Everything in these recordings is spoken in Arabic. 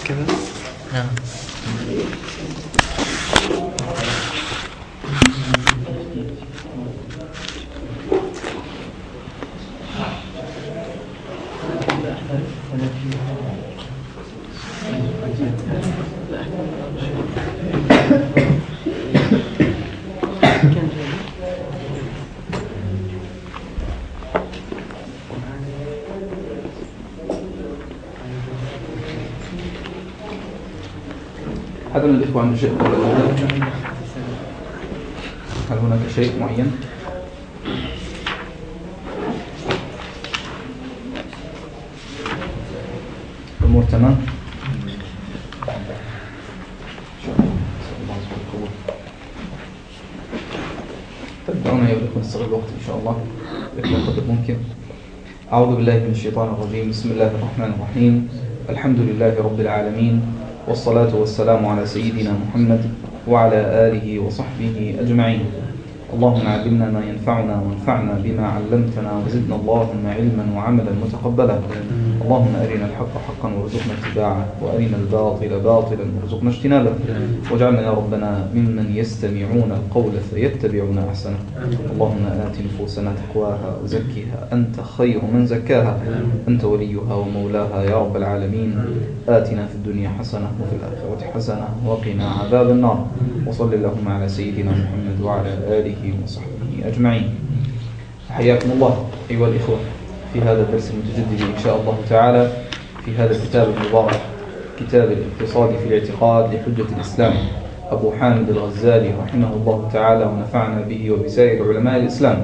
كذا. نعم. هذا من الإخوة عنده شيء؟ هل هناك شيء معين؟ الأمور تمام؟ تبدأون يا الإخوة نستغل الوقت إن شاء الله بقدر ممكن. أعوذ بالله من الشيطان الرجيم. بسم الله الرحمن الرحيم. الحمد لله رب العالمين، والصلاة والسلام على سيدنا محمد وعلى آله وصحبه أجمعين. اللهم علمنا ما ينفعنا وانفعنا بما علمتنا، وزدنا اللهم علما وعملا متقبلا. اللهم أرنا الحق حقا وارزقنا اتباعه، وأرنا الباطل باطلا وارزقنا اجتنابه، واجعلنا يا ربنا ممن يستمعون القول فيتبعون أحسنه. اللهم آت نفوسنا تقواها وزكها أنت خير من زكاها، أنت وليها ومولاها يا رب العالمين. آتنا في الدنيا حسنة وفي الآخرة حسنة وقنا عذاب النار. وصل اللهم على سيدنا محمد وعلى آله وصحبه أجمعين. حياكم الله أيها الإخوة في هذا الدرس المتجدد إن شاء الله تعالى في هذا الكتاب المبارك، كتاب الاقتصاد في الاعتقاد لحجة الإسلام أبو حامد الغزالي رحمه الله تعالى، ونفعنا به وبسائر علماء الإسلام.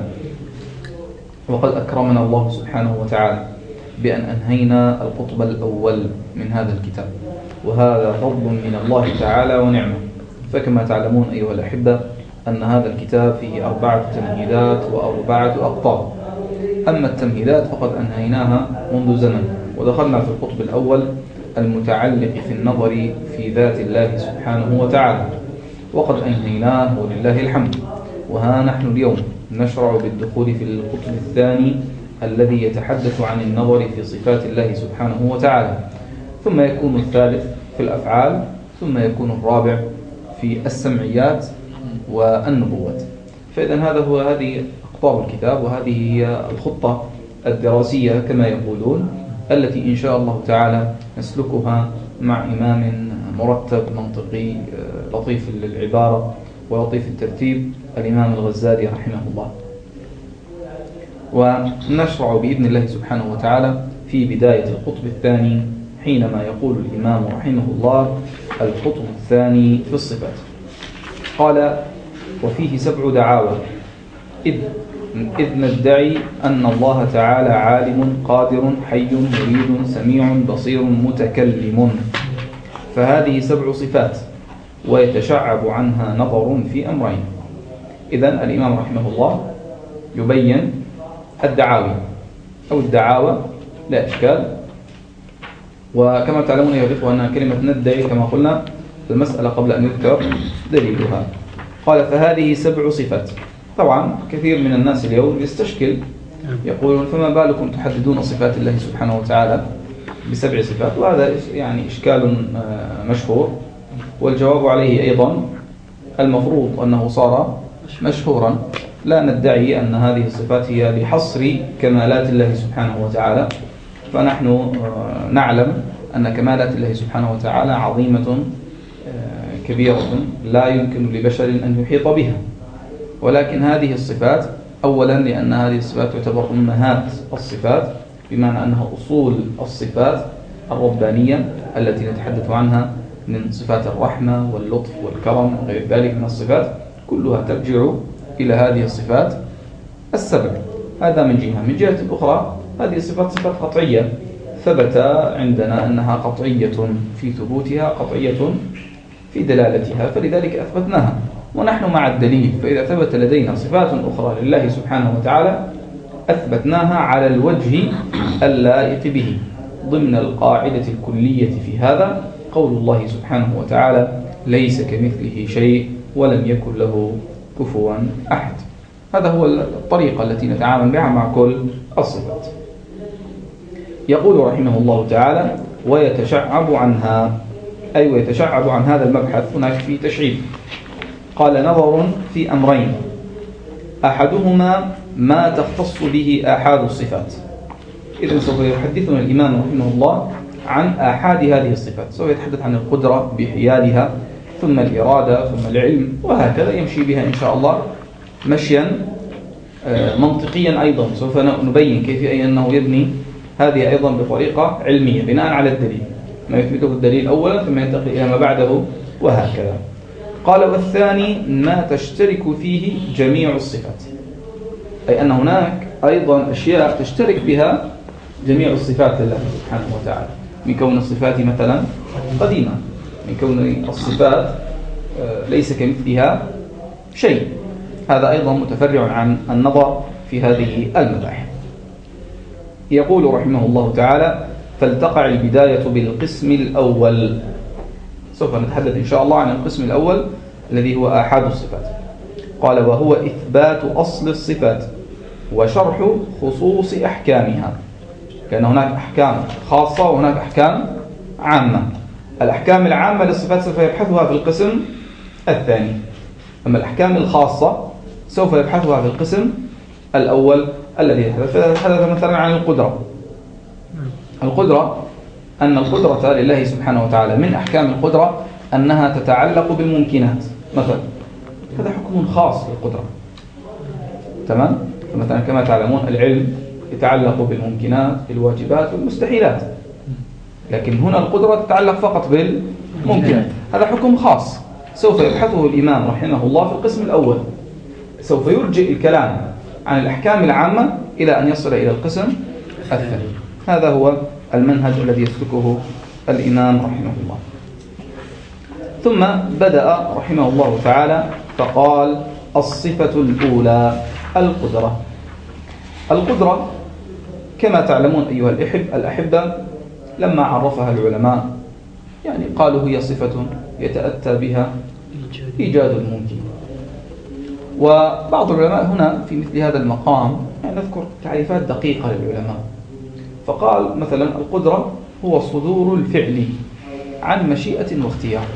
وقد أكرمنا الله سبحانه وتعالى بأن أنهينا القطب الأول من هذا الكتاب، وهذا فضل من الله تعالى ونعمة. فكما تعلمون أيها الأحبة أن هذا الكتاب فيه 4 تمهيدات و4 أقطاب. أما التمهيدات فقد أنهيناها منذ زمن، ودخلنا في القطب الأول المتعلق في النظر في ذات الله سبحانه وتعالى، وقد أنهيناه ولله الحمد. وها نحن اليوم نشرع بالدخول في القطب الثاني الذي يتحدث عن النظر في صفات الله سبحانه وتعالى، ثم يكون الثالث في الأفعال، ثم يكون الرابع في السمعيات والنبوات. فإذا هذه أقطاب الكتاب، وهذه هي الخطة الدراسية كما يقولون، التي إن شاء الله تعالى نسلكها مع إمام مرتب منطقي لطيف للعبارة ولطيف الترتيب، الإمام الغزالي رحمه الله. ونشرع بإذن الله سبحانه وتعالى في بداية القطب الثاني، حينما يقول الإمام رحمه الله: القطب الثاني في الصفات. قال: وفيه 7 دعاوى، إذ ندعي أن الله تعالى عالم قادر حي مريد سميع بصير متكلم، فهذه 7 صفات، ويتشعب عنها نظر في أمرين. إذن الإمام رحمه الله يبين الدعاوي أو الدعاوى، لا إشكال. وكما تعلمون يا إخوة أن كلمة ندعي كما قلنا المسألة قبل أن يذكر دليلها. قال: فهذه 7 صفات. طبعا كثير من الناس اليوم يستشكل، يقولون: فما بالكم تحددون صفات الله سبحانه وتعالى ب7 صفات؟ وهذا يعني إشكال مشهور، والجواب عليه أيضا المفروض أنه صار مشهورا. لا ندعي أن هذه الصفات هي لحصر كمالات الله سبحانه وتعالى، فنحن نعلم أن كمالات الله سبحانه وتعالى عظيمة كبيرة لا يمكن لبشر أن يحيط بها. ولكن هذه الصفات أولا لأن هذه الصفات تعتبر أمهات الصفات، بمعنى أنها أصول الصفات الربانية التي نتحدث عنها من صفات الرحمة واللطف والكرم وغير ذلك من الصفات، كلها ترجع إلى هذه الصفات 7. هذا من جهة. من جهة أخرى هذه الصفات صفات قطعية، ثبت عندنا أنها قطعية في ثبوتها، قطعية في دلالتها، فلذلك أثبتناها، ونحن مع الدليل. فإذا ثبت لدينا صفات أخرى لله سبحانه وتعالى أثبتناها على الوجه اللائق به، ضمن القاعدة الكلية في هذا قول الله سبحانه وتعالى: ليس كمثله شيء ولم يكن له كفوا أحد. هذا هو الطريقة التي نتعامل بها مع كل الصفات. يقول رحمه الله تعالى: ويتشعب عنها. أي ويتشعب عن هذا المبحث هناك في تشعيب. قال نظر في أمرين، أحدهما ما تختص به آحاد الصفات. إذن سوف يحدثنا الإمام رحمه الله عن آحاد هذه الصفات، سوف يتحدث عن القدرة بحيالها، ثم الإرادة، ثم العلم، وهكذا يمشي بها إن شاء الله مشيا منطقيا. أيضا سوف نبين كيف أنه يبني هذه أيضا بطريقة علمية بناء على الدليل، ما يثبته الدليل أولا ثم ينتقل إلى ما بعده وهكذا. قال والثاني ما تشترك فيه جميع الصفات، أي أن هناك أيضا أشياء تشترك بها جميع الصفات لله سبحانه وتعالى، من كون الصفات مثلا قديمة، من كون الصفات ليس كمثلها شيء، هذا أيضا متفرع عن النظر في هذه المباحث. يقول رحمه الله تعالى فلتقع البداية بالقسم الأول. سوف نتحدث إن شاء الله عن القسم الأول الذي هو آحاد الصفات. قال وهو إثبات أصل الصفات وشرح خصوص أحكامها، لأن هناك أحكام خاصة وهناك أحكام عامة. الأحكام العامة للصفات سوف يبحثها في القسم الثاني، أما الأحكام الخاصة سوف يبحثها في القسم الأول الذي يتحدث مثلا عن القدرة. القدرة أن القدرة لله سبحانه وتعالى من أحكام القدرة أنها تتعلق بالممكنات مثلا، هذا حكم خاص للقدرة. تمام؟ مثلا كما تعلمون العلم يتعلق بالممكنات، بالواجبات والمستحيلات، لكن هنا القدرة تتعلق فقط بالممكنات، هذا حكم خاص سوف يبحثه الإمام رحمه الله في القسم الأول. سوف يرجئ الكلام عن الأحكام العامة إلى أن يصل إلى القسم الثاني. هذا هو المنهج الذي يسلكه الإمام رحمه الله. ثم بدأ رحمه الله تعالى فقال الصفة الأولى القدرة. القدرة كما تعلمون أيها الأحبة لما عرفها العلماء يعني قالوا هي صفة يتأتى بها إيجاد الممكن. وبعض العلماء هنا في مثل هذا المقام يعني نذكر تعريفات دقيقة للعلماء، فقال مثلا القدرة هو صدور الفعل عن مشيئة واختيار.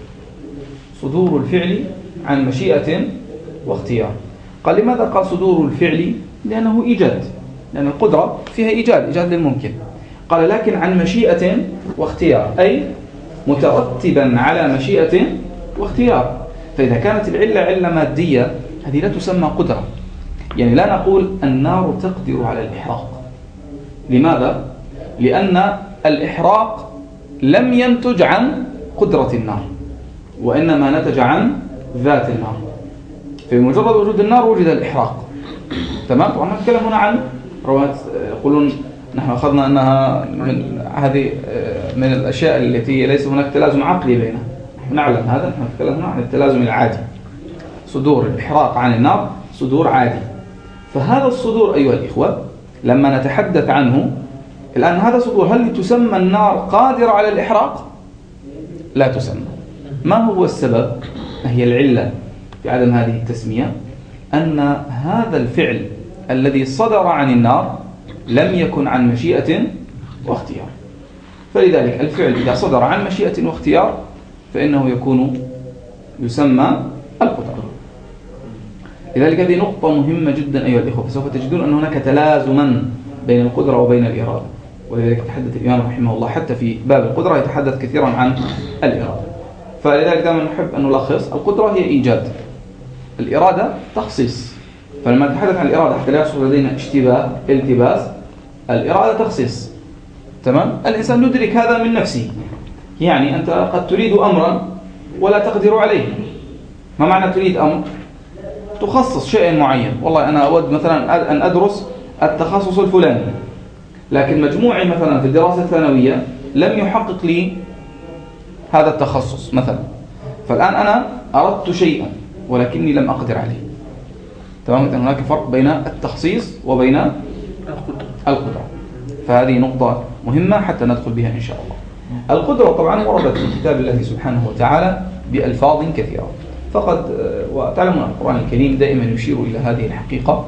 صدور الفعل عن مشيئة واختيار. قال لماذا قال صدور الفعل؟ لأنه إيجاد، لأن القدرة فيها إيجاد للممكن. قال لكن عن مشيئة واختيار، أي مترتبا على مشيئة واختيار. فإذا كانت العلة علة مادية هذه لا تسمى قدرة. يعني لا نقول النار تقدر على الإحراق. لماذا؟ لأن الإحراق لم ينتج عن قدرة النار، وإنما نتج عن ذات النار. في مجرد وجود النار وجد الإحراق. تمام؟ طبعا نتكلم هنا عن روات يقولون نحن أخذنا أنها من هذه من الأشياء التي ليس هناك تلازم عقلي بينها، نحن نعلم هذا، نحن نتكلم هنا عن التلازم العادي. صدور الإحراق عن النار صدور عادي. فهذا الصدور أيها الإخوة لما نتحدث عنه الآن، هذا صدور، هل تسمى النار قادرة على الإحراق؟ لا تسمى. ما هو السبب؟ هي العلة في عدم هذه التسمية، أن هذا الفعل الذي صدر عن النار لم يكن عن مشيئة واختيار. فلذلك الفعل إذا صدر عن مشيئة واختيار فإنه يسمى القدرة. لذلك هذه نقطة مهمة جدا أيها الإخوة، فسوف تجدون أن هناك تلازما بين القدرة وبين الإرادة. ولذلك يتحدث الإمام رحمه الله حتى في باب القدرة يتحدث كثيرا عن الإرادة. فلذلك دائما نحب أن نلخص: القدرة هي إيجاد، الإرادة تخصيص. فلما نتحدث عن الإرادة حتى لا يحصل لدينا التباس، الإرادة تخصيص. تمام؟ الإنسان يدرك هذا من نفسه. يعني أنت قد تريد أمرا ولا تقدر عليه. ما معنى تريد أمر؟ تخصص شيء معين. والله أنا أود مثلا أن أدرس التخصص الفلاني، لكن مجموعي مثلا في الدراسة الثانوية لم يحقق لي هذا التخصص مثلا. فالآن أنا أردت شيئا ولكني لم أقدر عليه. تمام؟ هناك فرق بين التخصيص وبين القدرة. فهذه نقطة مهمة حتى ندخل بها إن شاء الله. القدرة طبعا وردت في كتاب الله سبحانه وتعالى بألفاظ كثيرة، وتعلمون القرآن الكريم دائما يشير إلى هذه الحقيقة،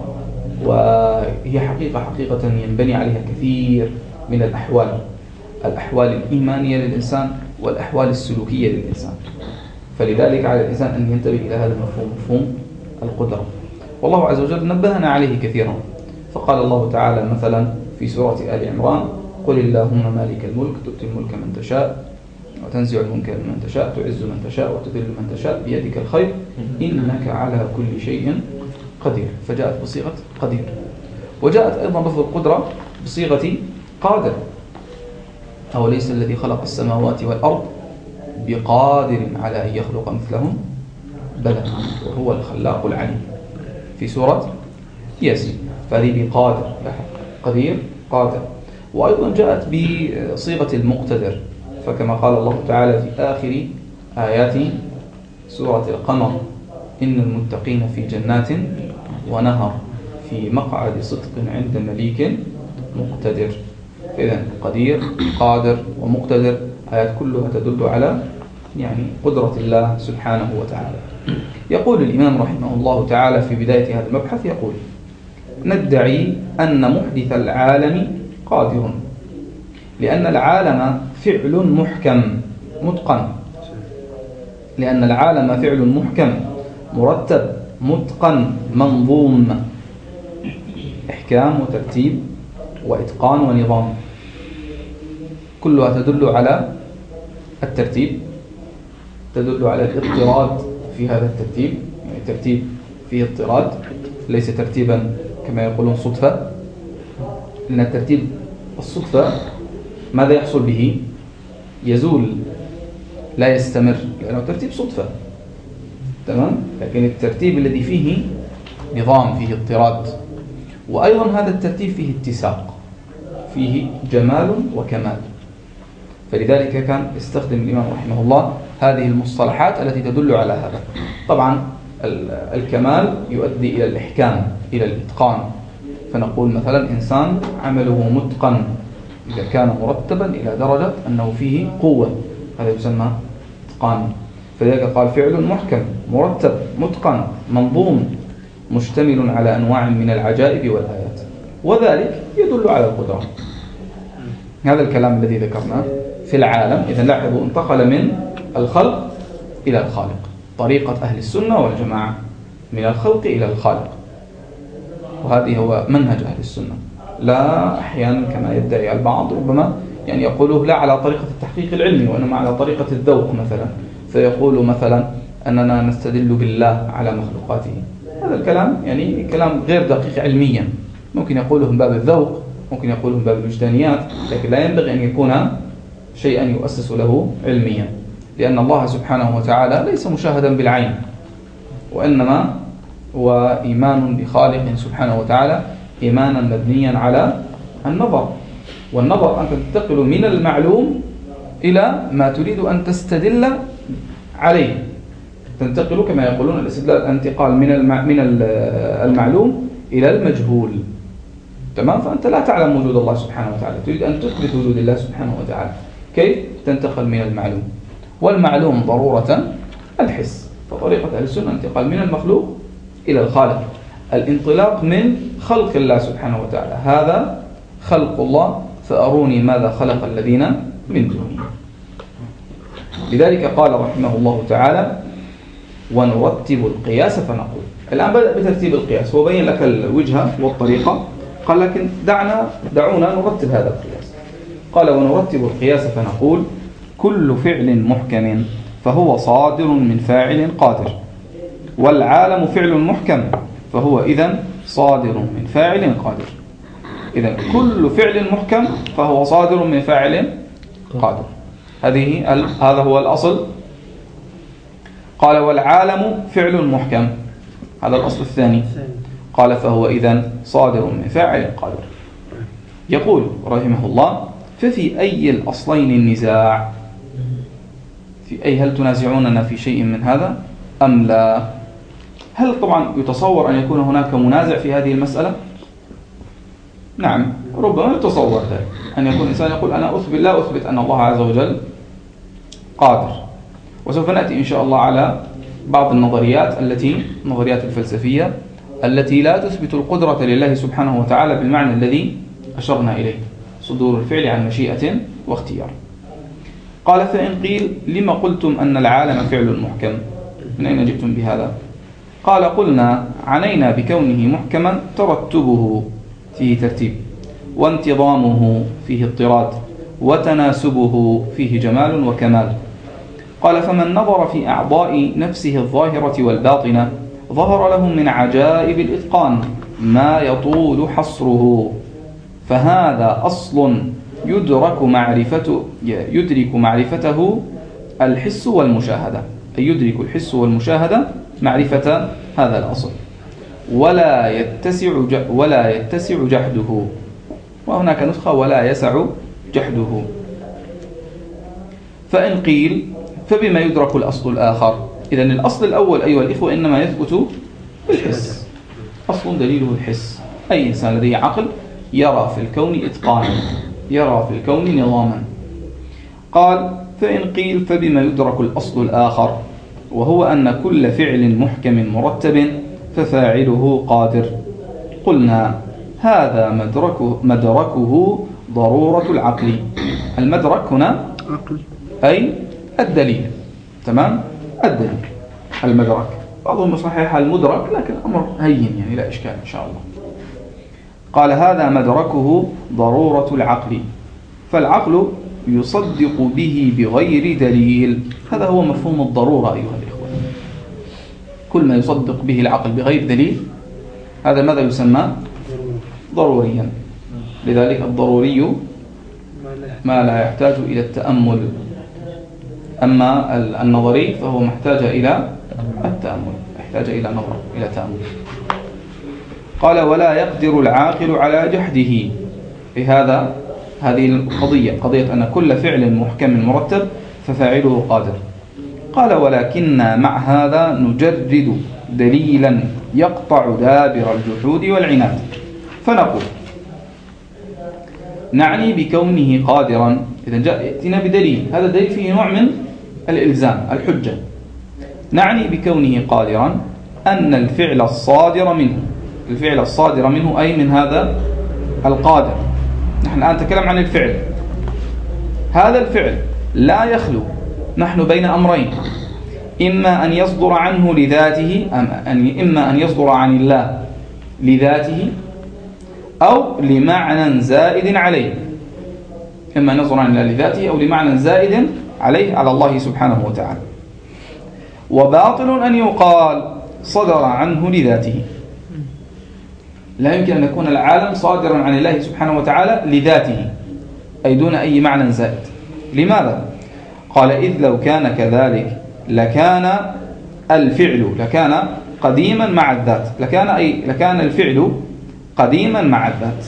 وهي حقيقة ينبني عليها كثير من الأحوال الإيمانية للإنسان، والأحوال السلوكية للإنسان. فلذلك على الإنسان أن ينتبه إلى هذا المفهوم، مفهوم القدرة. والله عز وجل نبهنا عليه كثيرا، فقال الله تعالى مثلا في سورة آل عمران: قل اللهم مالك الملك تؤتي الملك من تشاء وتنزع الملك من تشاء تعز من تشاء وتذل من تشاء بيدك الخير إنك على كل شيء قدير. فجاءت بصيغة قدير، وجاءت أيضا لفظ القدرة بصيغة قادر: أوليس الذي خلق السماوات والأرض بقادر على أن يخلق مثلهم بلى وهو الخلاق العليم في سورة ياسين. فهذه بقادر قدير قادر. وأيضا جاءت بصيغة المقتدر، فكما قال الله تعالى في آخر آيات سورة القمر: إن المتقين في جنات ونهر في مقعد صدق عند مليك مقتدر. إذن قدير قادر ومقتدر آيات كلها تدل على قدرة الله سبحانه وتعالى. يقول الإمام رحمه الله تعالى في بداية هذا المبحث، يقول: ندعي أن محدث العالم قادر، لأن العالم فعل محكم متقن، لأن العالم فعل محكم مرتب متقن منظوم، إحكام وترتيب وإتقان ونظام، كلها تدل على الترتيب، تدل على الاضطراد في هذا الترتيب، يعني الترتيب فيه اضطراد، ليس ترتيبا كما يقولون صدفة، لأن الترتيب الصدفة ماذا يحصل به؟ يزول، لا يستمر، لأنه ترتيب صدفة، تمام؟ لكن الترتيب الذي فيه نظام، فيه اضطراد، وأيضا هذا الترتيب فيه اتساق، فيه جمال وكمال. فلذلك كان يستخدم الإمام رحمه الله هذه المصطلحات التي تدل على هذا. طبعا الكمال يؤدي إلى الإحكام، إلى الإتقان، فنقول مثلا إنسان عمله متقن إذا كان مرتبا إلى درجة أنه فيه قوة، هذا يسمى إتقان. فلذلك قال: فعل محكم مرتب متقن منظوم مشتمل على أنواع من العجائب والآيات، وذلك يدل على القدرة. هذا الكلام الذي ذكرناه في العالم. إذا لاحظوا انتقل من الخلق إلى الخالق، طريقة أهل السنة والجماعة من الخلق إلى الخالق، وهذه هو منهج أهل السنة. لا أحيانا كما يدعي البعض ربما يقوله لا على طريقة التحقيق العلمي، وإنما على طريقة الذوق مثلا، فيقول مثلا أننا نستدل بالله على مخلوقاته. هذا الكلام كلام غير دقيق علميا، ممكن يقوله من باب الذوق، ممكن يقوله من باب الوجدانيات، لكن لا ينبغي أن يكون شيئا يؤسس له علميا، لأن الله سبحانه وتعالى ليس مشاهدا بالعين، وإنما هو إيمان بخالق سبحانه وتعالى إيمانا مبنيا على النظر، والنظر أن تنتقل من المعلوم إلى ما تريد أن تستدل عليه، تنتقل كما يقولون الاستدلال انتقال من المعلوم إلى المجهول، تمام؟ فأنت لا تعلم وجود الله سبحانه وتعالى، تريد أن تثبت وجود الله سبحانه وتعالى، كيف تنتقل من المعلوم؟ والمعلوم ضرورة الحس. فطريقة أهل السنة انتقال من المخلوق إلى الخالق، الانطلاق من خلق الله سبحانه وتعالى، هذا خلق الله فأروني ماذا خلق الذين من دونه. لذلك قال رحمه الله تعالى: ونرتب القياس فنقول. الآن بدأ بترتيب القياس وبين لك الوجهة والطريقة، قال لكن دعونا نرتب هذا القياس. قال: ونرتب القياس فنقول: كل فعل محكم فهو صادر من فاعل قادر، والعالم فعل محكم فهو إذن صادر من فاعل قادر. إذن كل فعل محكم فهو صادر من فاعل قادر، هذا هو الأصل. قال: والعالم فعل محكم، هذا الأصل الثاني. قال: فهو إذن صادر من فاعل قادر. يقول رحمه الله: ففي أي الأصلين النزاع؟ هل تنازعوننا في شيء من هذا أم لا؟ هل طبعا يتصور أن يكون هناك منازع في هذه المسألة؟ نعم، ربما يتصور ذلك، أن يكون إنسان يقول أنا لا أثبت أن الله عز وجل قادر. وسوف نأتي إن شاء الله على بعض النظريات النظريات الفلسفية التي لا تثبت القدرة لله سبحانه وتعالى بالمعنى الذي أشرنا إليه، صدور الفعل عن مشيئة واختيار. قال فإن قيل لما قلتم أن العالم فعل محكم، من أين جئتم بهذا؟ قال قلنا عنينا بكونه محكما ترتبه فيه ترتيب، وانتظامه فيه اضطراد، وتناسبه فيه جمال وكمال. قال فمن نظر في أعضاء نفسه الظاهرة والباطنة ظهر له من عجائب الإتقان ما يطول حصره، فهذا أصل يدرك معرفته الحس والمشاهدة، أي يدرك الحس والمشاهدة معرفة هذا الأصل، ولا يتسع جحده، وهناك نسخة ولا يسع جحده. فإن قيل فبما يدرك الأصل الآخر؟ إذن الأصل الأول أيها الإخوة إنما يثبت بالحس، أصل دليله الحس. أي إنسان لديه عقل يرى في الكون إتقانا، يرى في الكون نظاما. قال فإن قيل فبما يدرك الأصل الآخر؟ وهو أن كل فعل محكم مرتب ففاعله قادر. قلنا هذا مدركه ضرورة العقل. المدرك هنا أي الدليل، تمام؟ الدليل المدرك، بعضهم يصحح المدرك لكن الأمر هين يعني لا إشكال إن شاء الله. قال هذا مدركه ضرورة العقل، فالعقل يصدق به بغير دليل. هذا هو مفهوم الضرورة أيها الإخوة، كل ما يصدق به العقل بغير دليل هذا ماذا يسمى؟ ضروريا. لذلك الضروري ما لا يحتاج إلى التأمل، أما النظري فهو محتاج إلى التأمل، يحتاج إلى نظر، إلى تأمل. قال ولا يقدر العاقل على جحده. بهذا هذه القضية، قضية أن كل فعل محكم مرتب ففاعله قادر. قال ولكننا مع هذا نجرد دليلا يقطع دابر الجحود والعناد، فنقول نعني بكونه قادرا. إذا جاءتنا بدليل، هذا الدليل فيه نوع من الإلزام، الحجة. نعني بكونه قادرا أن الفعل الصادر منه، الفعل الصادر منه أي من هذا القادر. نحن الآن نتكلم عن الفعل، هذا الفعل لا يخلو نحن بين أمرين، إما أن يصدر عنه لذاته، إما أن يصدر عن الله لذاته أو لمعنى زائد عليه، إما أن يصدر عن الله لذاته أو لمعنى زائد عليه على الله سبحانه وتعالى. وباطل أن يقال صدر عنه لذاته، لا يمكن أن يكون العالم صادرا عن الله سبحانه وتعالى لذاته أي دون أي معنى زائد. لماذا؟ قال إذ لو كان كذلك لكان الفعل قديما مع الذات، لكان الفعل قديما مع الذات،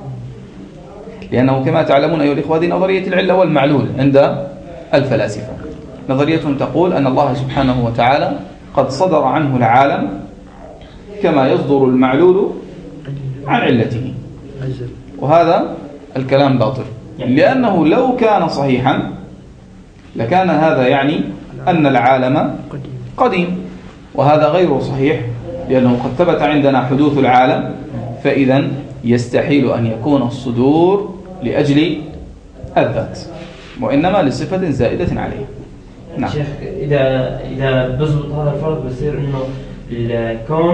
لأنه كما تعلمون أيها الإخوة هذه نظرية العلة والمعلول عند الفلاسفة. نظريتهم تقول أن الله سبحانه وتعالى قد صدر عنه العالم كما يصدر المعلول عن علته، وهذا الكلام باطل، لأنه لو كان صحيحا لكان هذا يعني أن العالم قديم، وهذا غير صحيح، لأنه قد ثبت عندنا حدوث العالم، فإذا يستحيل أن يكون الصدور لأجل الذات، وإنما لصفة زائدة عليه. نعم. شيخ إذا بزبط هذا الفرض بصير إنه الكون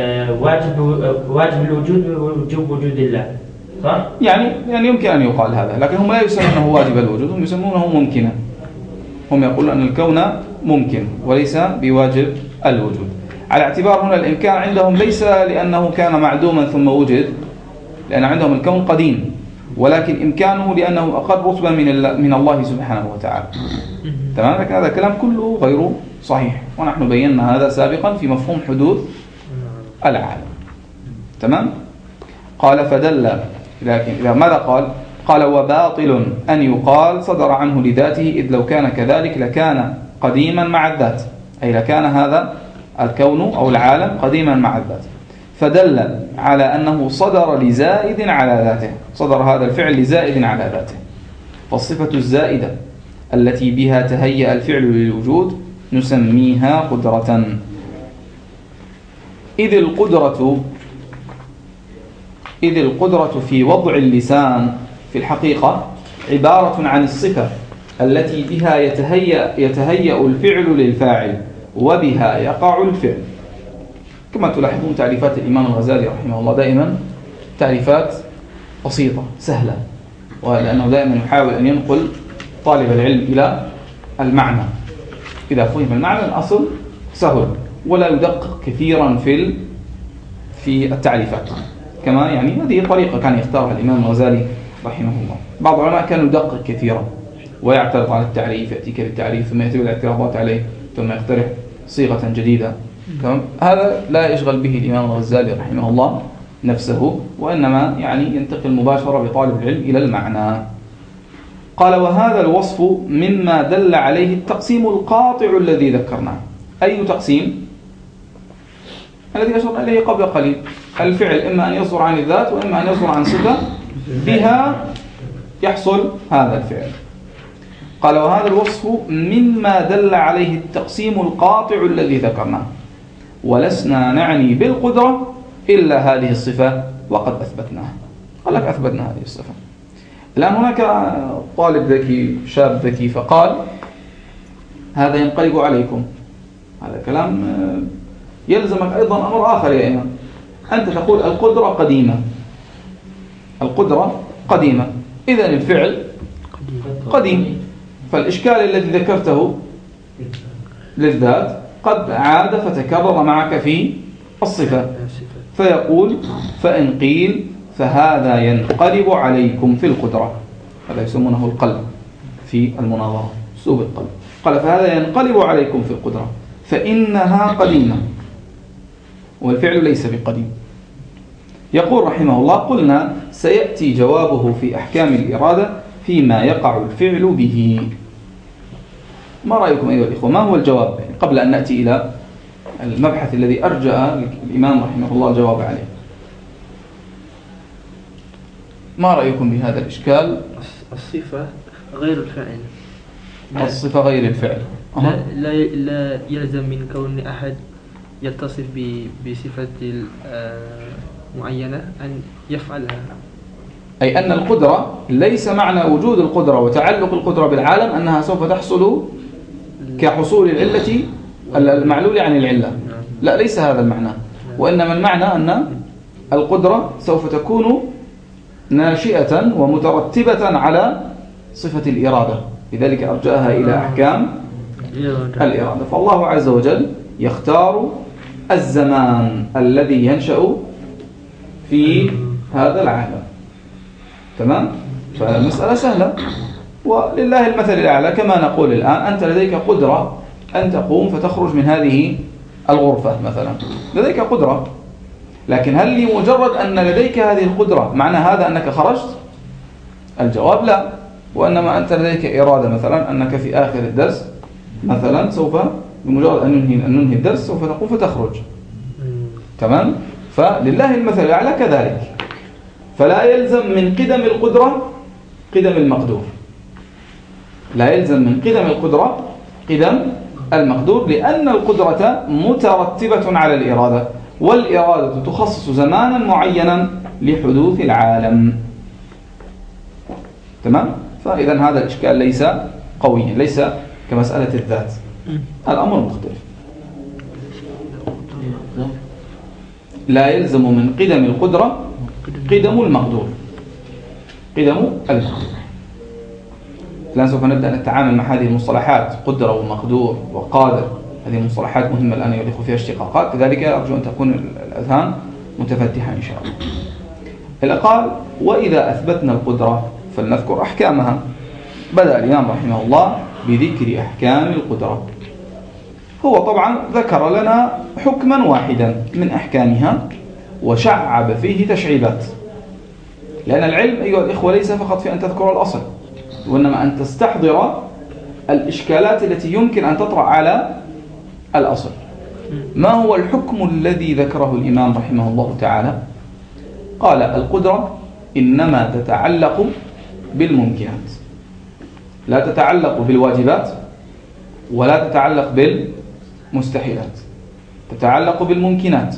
واجب الوجود ووجوب وجود الله، صح؟ يعني يمكن أن يقال هذا، لكن هم لا يسمونه واجب الوجود، هم يسمونه ممكنا. هم يقولون أن الكون ممكن وليس بواجب الوجود، على اعتبار هنا الإمكان عندهم ليس لأنه كان معدوما ثم وجد، لأن عندهم الكون قديم، ولكن إمكانه لأنه أقل رتبة من الله سبحانه وتعالى. تمام؟ لكن هذا الكلام كله غير صحيح، ونحن بينا هذا سابقا في مفهوم حدوث العالم. تمام؟ قال فدل، لكن إذا ماذا قال؟ قال وباطل أن يقال صدر عنه لذاته، إذ لو كان كذلك لكان قديما مع الذات، أي لكان هذا الكون أو العالم قديما مع الذات. فدل على أنه صدر لزائد على ذاته، صدر هذا الفعل لزائد على ذاته. فالصفة الزائدة التي بها تهيأ الفعل للوجود نسميها قدرة. إذ القدرة في وضع اللسان في الحقيقة عبارة عن الصفة التي بها يتهيأ الفعل للفاعل وبها يقع الفعل. كما تلاحظون تعريفات الإمام الغزالي رحمه الله دائما تعريفات بسيطة سهلة، ولأنه دائما يحاول أن ينقل طالب العلم إلى المعنى. إذا فهم المعنى الأصل سهل، ولا يدقق كثيرا في التعريفات. كما يعني هذه طريقة كان يختارها الإمام الغزالي رحمه الله. بعض العلماء كانوا يدقق كثيرا ويعترض على التعريف، يأتيك بالتعريف ثم يأتي بالاعتراضات عليه ثم يقترح صيغة جديدة. تمام؟ هذا لا يشغل به الإمام الغزالي رحمه الله نفسه، وإنما يعني ينتقل مباشرة بطالب العلم إلى المعنى. قال: وهذا الوصف مما دل عليه التقسيم القاطع الذي ذكرناه. أي تقسيم؟ الذي أشرنا إليه قبل قليل. الفعل إما أن يصدر عن الذات وإما أن يصدر عن صفة بها يحصل هذا الفعل. قال: وهذا الوصف مما دل عليه التقسيم القاطع الذي ذكرناه، ولسنا نعني بالقدرة إلا هذه الصفة وقد أثبتناها. قال لك أثبتنا هذه الصفة. الآن هناك طالب ذكي شاب ذكي فقال: هذا ينقلب عليكم. هذا كلام يلزمك أيضا أمر آخر يا إمام. أنت تقول القدرة قديمة، القدرة قديمة، إذن الفعل قديم. فالإشكال الذي ذكرته للذات قد عاد فتكرر معك في الصفة، فيقول: فإن قيل فهذا ينقلب عليكم في القدرة. هذا يسمونه القلب في المناظرة، أسلوب القلب. قال: فهذا ينقلب عليكم في القدرة فإنها قديمة والفعل ليس بقديم. يقول رحمه الله: قلنا سيأتي جوابه في أحكام الإرادة فيما يقع الفعل به. ما رأيكم أيها الإخوة؟ ما هو الجواب قبل أن نأتي إلى المبحث الذي أرجأ الإمام رحمه الله الجواب عليه؟ ما رأيكم بهذا الإشكال؟ الصفة غير الفعل. الصفة غير الفعل. لا يلزم من كون أحد يتصف بصفة معينة أن يفعلها. أي أن القدرة ليس معنى وجود القدرة وتعلق القدرة بالعالم أنها سوف تحصل كحصول العلة المعلول عن العلة. لا، ليس هذا المعنى. وإنما المعنى أن القدرة سوف تكون ناشئة ومترتبة على صفة الإرادة، لذلك أرجأها إلى أحكام الإرادة. فالله عز وجل يختار الزمان الذي ينشأ في هذا العالم. تمام؟ فالمسألة سهلة ولله المثل الأعلى. كما نقول الآن أنت لديك قدرة أن تقوم فتخرج من هذه الغرفة مثلا، لديك قدرة، لكن هل لمجرد أن لديك هذه القدرة معنى هذا أنك خرجت؟ الجواب لا. وإنما أنت لديك إرادة مثلا أنك في آخر الدرس مثلا سوف بمجرد أن ننهي الدرس سوف تقوم فتخرج. تمام؟ فلله المثل الأعلى كذلك. فلا يلزم من قدم القدرة قدم المقدور، لا يلزم من قدم القدرة قدم المقدور، لأن القدرة مترتبة على الإرادة، والإرادة تخصص زمانا معينا لحدوث العالم. تمام؟ فإذا هذا الإشكال ليس قويا، ليس كمسألة الذات، الأمر مختلف. لا يلزم من قدم القدرة قدم المقدور، قدم المقدور. الآن سوف نبدأ نتعامل مع هذه المصطلحات، قدرة ومقدور وقادر. هذه مصطلحات مهمة الآن يدخل فيها اشتقاقات، لذلك أرجو أن تكون الأذهان متفتحة إن شاء الله. إلا قال: وإذا أثبتنا القدرة فلنذكر أحكامها. بدأ الإمام رحمه الله بذكر أحكام القدرة. هو طبعا ذكر لنا حكما واحدا من أحكامها وشعب فيه تشعيبات، لأن العلم أيها الإخوة ليس فقط في أن تذكر الأصل، وإنما أن تستحضر الإشكالات التي يمكن أن تطرأ على الأصل. ما هو الحكم الذي ذكره الإمام رحمه الله تعالى؟ قال: القدرة إنما تتعلق بالممكنات، لا تتعلق بالواجبات ولا تتعلق بالمستحيلات، تتعلق بالممكنات،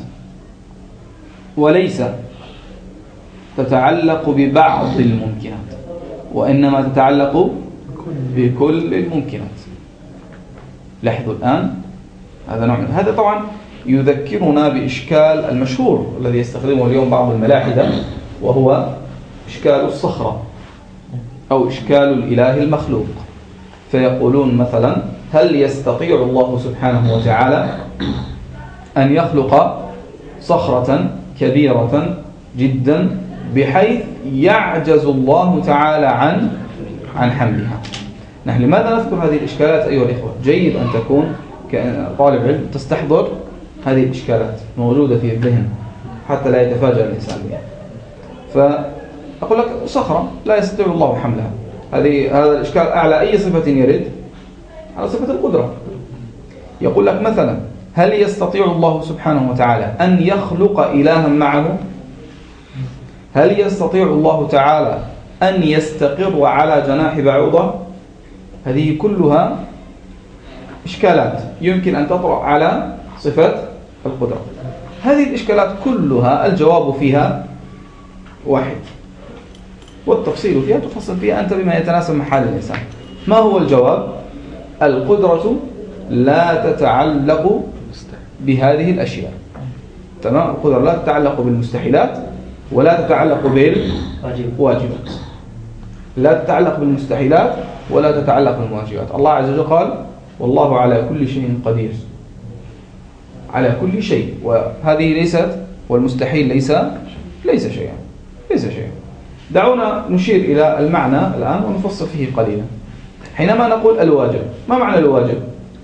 وليس تتعلق ببعض الممكنات، وإنما تتعلق بكل الممكنات. لاحظوا الآن هذا نوع هذا طبعا يذكرنا بإشكال المشهور الذي يستخدمه اليوم بعض الملاحدة، وهو إشكال الصخرة أو إشكال الإله المخلوق. فيقولون مثلا: هل يستطيع الله سبحانه وتعالى أن يخلق صخرة كبيرة جدا بحيث يعجز الله تعالى عن حملها؟ نحن لماذا نذكر هذه الإشكالات أيها الإخوة؟ جيد أن تكون كطالب علم تستحضر هذه الإشكالات موجودة في الذهن حتى لا يتفاجأ الإنسان بها. فأقول لك صخرة لا يستطيع الله حملها، هذا الإشكال أعلى أي صفة يرد؟ على صفة القدرة. يقول لك مثلا: هل يستطيع الله سبحانه وتعالى أن يخلق إلها معه؟ هل يستطيع الله تعالى أن يستقر على جناح بعوضة؟ هذه كلها إشكالات يمكن أن تطرأ على صفة القدرة. هذه الإشكالات كلها الجواب فيها واحد، والتفصيل فيها تفصل فيها أنت بما يتناسب مع حال الإنسان. ما هو الجواب؟ القدرة لا تتعلق بهذه الأشياء. تمام؟ القدرة لا تتعلق بالمستحيلات ولا تتعلق بالواجبات. لا تتعلق بالمستحيلات ولا تتعلق بالواجبات. الله عز وجل قال: والله على كل شيء قدير، على كل شيء، وهذه ليست، والمستحيل ليس شيئا. دعونا نشير إلى المعنى الآن ونفصل فيه قليلا. حينما نقول الواجب، ما معنى الواجب؟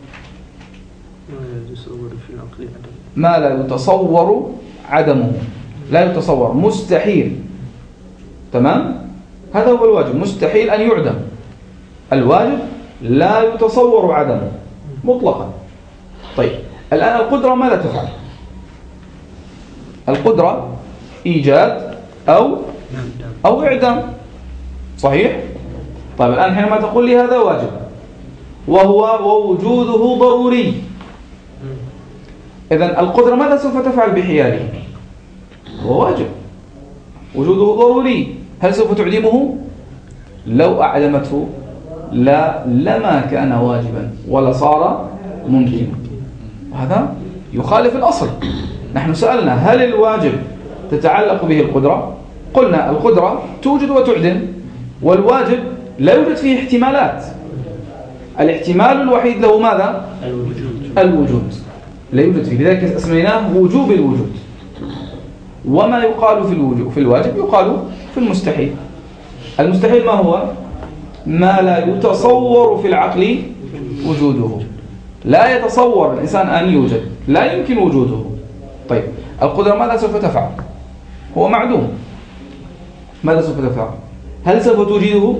ما لا يتصور عدمه، لا يتصور، مستحيل. تمام؟ هذا هو الواجب، مستحيل أن يعدم. الواجب لا يتصور عدمه مطلقا. طيب الآن القدرة ماذا تفعل؟ القدرة إيجاد أو إعدام، صحيح؟ طيب الآن حينما تقول لي هذا واجب ووجوده ضروري، إذن القدرة ماذا سوف تفعل بحياله؟ هو واجب، وجوده ضروري، هل سوف تعدمه؟ لو أعدمته لما كان واجبا ولا صار ممكن. هذا يخالف الأصل. نحن سألنا: هل الواجب تتعلق به القدرة؟ قلنا القدرة توجد وتعدم، والواجب لا يوجد فيه احتمالات. الاحتمال الوحيد له ماذا؟ الوجود لا يوجد فيه، لذلك اسميناه وجوب الوجود. وما يقال في الواجب يقال في المستحيل. المستحيل ما هو؟ ما لا يتصور في العقل وجوده. لا يتصور الإنسان أن يوجد، لا يمكن وجوده. طيب القدرة ماذا سوف تفعل؟ هو معدوم، ماذا سوف تفعل؟ هل سوف توجده؟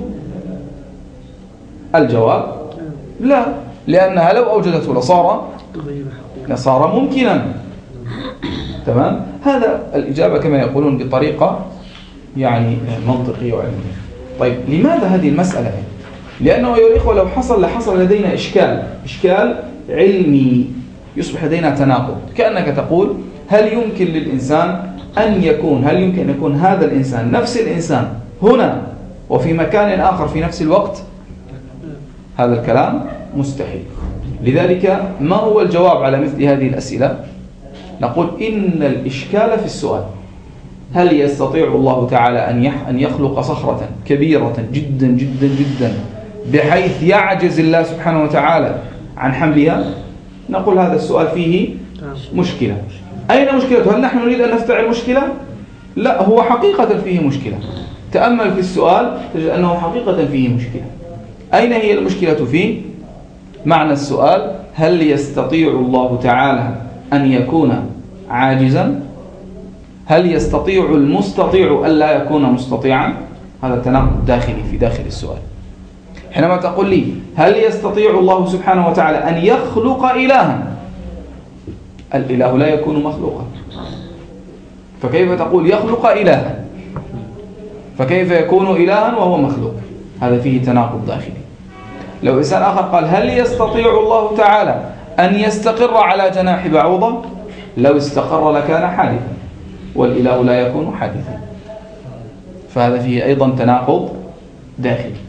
الجواب لا، لأنها لو أوجدته لصار ممكنا. تمام؟ هذا الإجابة كما يقولون بطريقة يعني منطقية وعلمية. طيب لماذا هذه المسألة؟ لأنه أيها الإخوة لو لحصل لدينا إشكال علمي، يصبح لدينا تناقض. كأنك تقول: هل يمكن أن يكون هذا الإنسان نفس الإنسان هنا وفي مكان آخر في نفس الوقت؟ هذا الكلام مستحيل. لذلك ما هو الجواب على مثل هذه الأسئلة؟ نقول: إن الإشكال في السؤال: هل يستطيع الله تعالى أن يخلق صخرة كبيرة جدا جدا جدا بحيث يعجز الله سبحانه وتعالى عن حملها؟ نقول هذا السؤال فيه مشكلة. أين مشكلته؟ هل نحن نريد أن نفتعل مشكلة؟ لا، هو حقيقة فيه مشكلة. تأمل في السؤال تجد أنه حقيقة فيه مشكلة. أين هي المشكلة فيه؟ معنى السؤال: هل يستطيع الله تعالى أن يكون عاجزا؟ هل يستطيع المستطيع ألا يكون مستطيعا؟ هذا تناقض داخلي في داخل السؤال. حينما تقول لي: هل يستطيع الله سبحانه وتعالى أن يخلق إلها؟ الإله لا يكون مخلوقا، فكيف تقول يخلق إلها؟ فكيف يكون إلها وهو مخلوق؟ هذا فيه تناقض داخلي. لو إنسان آخر قال: هل يستطيع الله تعالى أن يستقر على جناح بعوضة؟ لو استقر لكان حادثا، والإله لا يكون حادثا. فهذا فيه أيضا تناقض داخلي.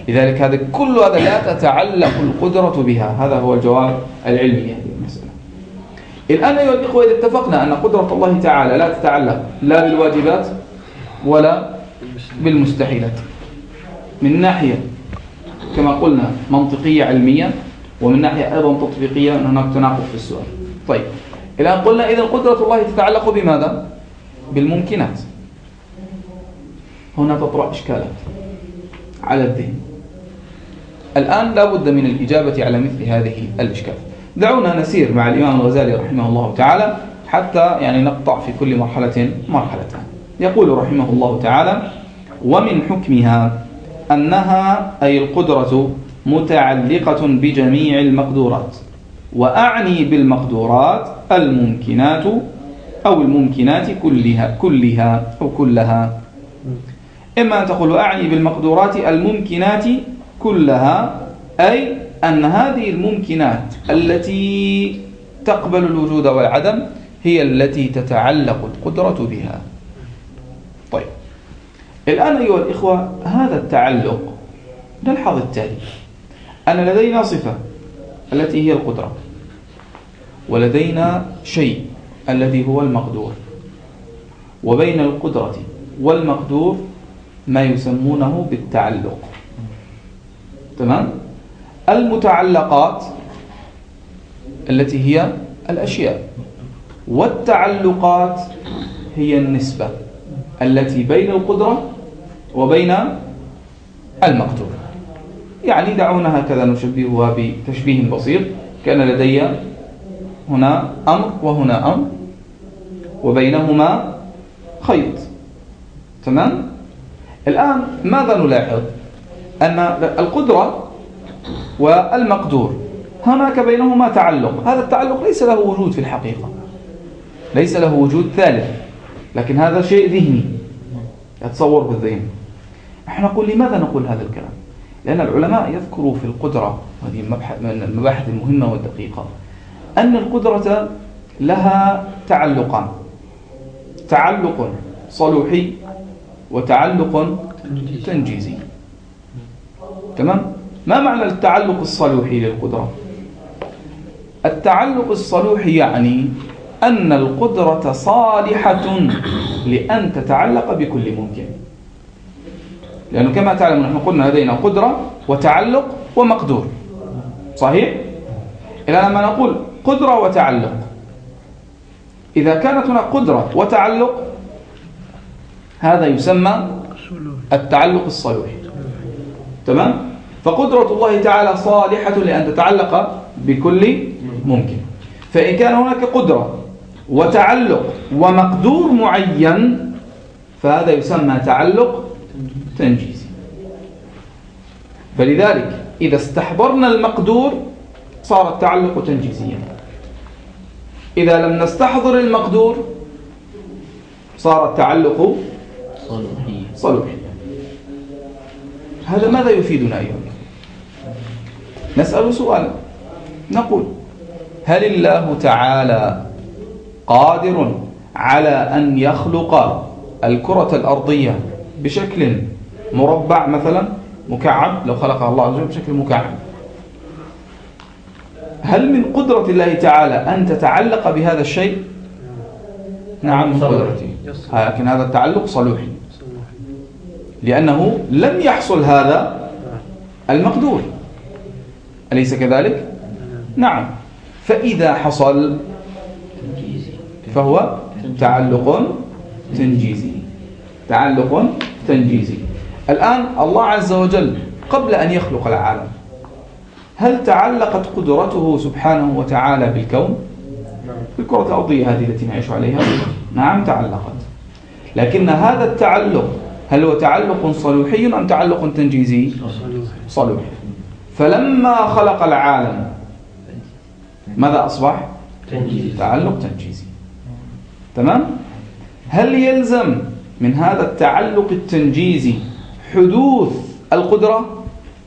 لذلك هذا كل هذا لا تتعلق القدرة بها. هذا هو الجواب العلمي لهذه المسألة. الآن أيها الإخوة، إذا اتفقنا أن قدرة الله تعالى لا تتعلق لا بالواجبات ولا بالمستحيلات من ناحية كما قلنا منطقية علمية، ومن ناحية أيضا تطبيقية أن هناك تناقض في السؤال. طيب الآن قلنا إذا قدرة الله تتعلق بماذا؟ بالممكنات. هنا تطرأ إشكالات على الذهن. الآن لا بد من الإجابة على مثل هذه الإشكال. دعونا نسير مع الإمام الغزالي رحمه الله تعالى حتى يعني نقطع في كل مرحلة. يقول رحمه الله تعالى: ومن حكمها أنها أي القدرة متعلقة بجميع المقدورات، وأعني بالمقدورات الممكنات أو الممكنات كلها. إما أن تقول أعني بالمقدورات الممكنات كلها، أي أن هذه الممكنات التي تقبل الوجود والعدم هي التي تتعلق القدرة بها. طيب الآن أيها الإخوة، هذا التعلق نلحظ التالي: أن لدينا صفة التي هي القدرة، ولدينا شيء الذي هو المقدور، وبين القدرة والمقدور ما يسمونه بالتعلق. تمام؟ المتعلقات التي هي الأشياء، والتعلقات هي النسبة التي بين القدرة وبين المقدور. يعني دعونا هكذا نشبهها بتشبيه بسيط: كان لدي هنا أمر وهنا أمر وبينهما خيط. تمام؟ الآن ماذا نلاحظ؟ أن القدرة والمقدور هناك بينهما تعلق. هذا التعلق ليس له وجود في الحقيقة، ليس له وجود ثالث، لكن هذا شيء ذهني يتصور بالذهن. نحن نقول: لماذا نقول هذا الكلام؟ لأن العلماء يذكروا في القدرة، هذه من المباحث المهمة والدقيقة، أن القدرة لها تعلقان: تعلق صلوحي وتعلق تنجيزي. تمام؟ ما معنى التعلق الصلوحي للقدرة؟ التعلق الصلوحي يعني أن القدرة صالحة لأن تتعلق بكل ممكن. لأنه كما تعلم نحن قلنا لدينا قدرة وتعلق ومقدور، صحيح؟ إلا لما نقول قدرة وتعلق، إذا كانت هناك قدرة وتعلق هذا يسمى التعلق الصلوحي. تمام؟ فقدرة الله تعالى صالحة لأن تتعلق بكل ممكن. فإن كان هناك قدرة وتعلق ومقدور معين فهذا يسمى تعلق تنجيزي. فلذلك إذا استحضرنا المقدور صار التعلق تنجيزيا، إذا لم نستحضر المقدور صار التعلق صلوحي. هذا ماذا يفيدنا أيها؟ نسأل سؤالا، نقول: هل الله تعالى قادر على أن يخلق الكرة الأرضية بشكل مربع مثلا مكعب؟ لو خلقها الله عز وجل بشكل مكعب، هل من قدرة الله تعالى أن تتعلق بهذا الشيء؟ نعم من قدرته، لكن هذا التعلق صلوحي لأنه لم يحصل هذا المقدور، أليس كذلك؟ نعم. فإذا حصل فهو تعلق تنجيزي. تعلق تنجيزي. الآن الله عز وجل قبل أن يخلق العالم هل تعلقت قدرته سبحانه وتعالى بالكون؟ بالكرة الأرضية هذه التي نعيش عليها؟ نعم تعلقت، لكن هذا التعلق هل هو تعلق صلوحي أم تعلق تنجيزي؟ صلوحي. فلما خلق العالم ماذا أصبح؟ تعلق تنجيزي. تمام؟ هل يلزم من هذا التعلق التنجيزي حدوث القدرة؟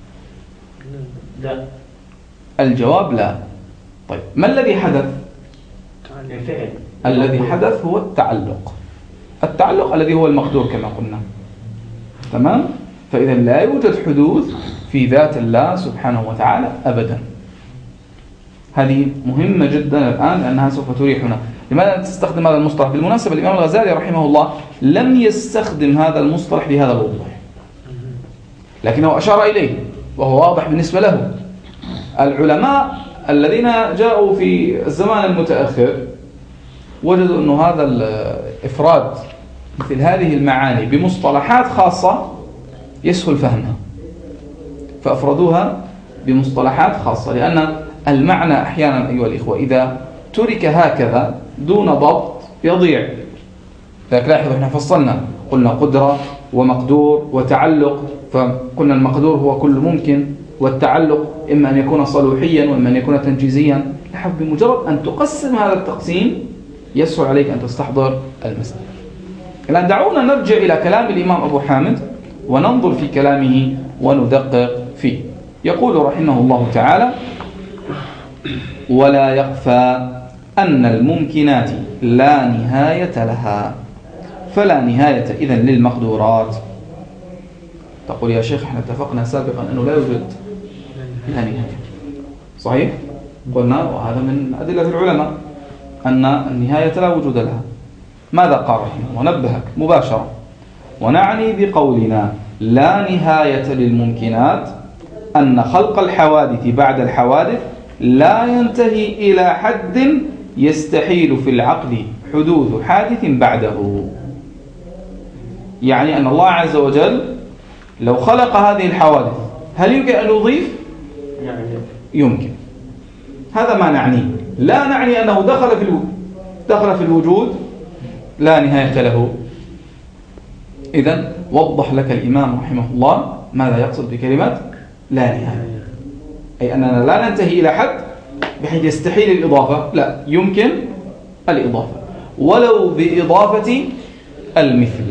لا. الجواب لا. طيب ما الذي حدث؟ الفعل الذي حدث هو التعلق. التعلق الذي هو المقدور كما قلنا. تمام؟ فإذا لا يوجد حدوث في ذات الله سبحانه وتعالى أبدا. هذه مهمة جدا الآن لأنها سوف تريحنا. لماذا تستخدم هذا المصطلح؟ بالمناسبة الإمام الغزالي رحمه الله لم يستخدم هذا المصطلح بهذا الوضوح، لكنه أشار إليه وهو واضح بالنسبة له. العلماء الذين جاءوا في الزمان المتأخر وجدوا أن هذا الإفراد مثل هذه المعاني بمصطلحات خاصة يسهل فهمها، فأفردوها بمصطلحات خاصة، لأن المعنى أحيانا أيها الإخوة إذا ترك هكذا دون ضبط يضيع. لكن لاحظوا احنا فصلنا، قلنا قدرة ومقدور وتعلق، فقلنا المقدور هو كل ممكن، والتعلق إما أن يكون صلوحيا وإما أن يكون تنجيزيا. لاحظ بمجرد أن تقسم هذا التقسيم يسهل عليك أن تستحضر المسألة. الآن دعونا نرجع إلى كلام الإمام أبو حامد وننظر في كلامه وندقق فيه. يقول رحمه الله تعالى: ولا يخفى أن الممكنات لا نهاية لها، فلا نهاية إذن للمقدورات. تقول يا شيخ احنا اتفقنا سابقا أنه لا يوجد لا نهاية، صحيح؟ قلنا وهذا من أدلة العلماء أن النهاية لا وجود لها. ماذا قال رحمه؟ ونبهك مباشرة: ونعني بقولنا لا نهاية للممكنات أن خلق الحوادث بعد الحوادث لا ينتهي إلى حد يستحيل في العقل حدوث حادث بعده. يعني أن الله عز وجل لو خلق هذه الحوادث هل يمكن أن يضيف؟ يمكن. هذا ما نعنيه. لا نعني أنه دخل في الوجود لا نهاية له. إذن وضح لك الإمام رحمه الله ماذا يقصد بكلمة لا نهاية، أي أننا لا ننتهي إلى حد بحيث يستحيل الإضافة، لا يمكن الإضافة ولو بإضافة المثل.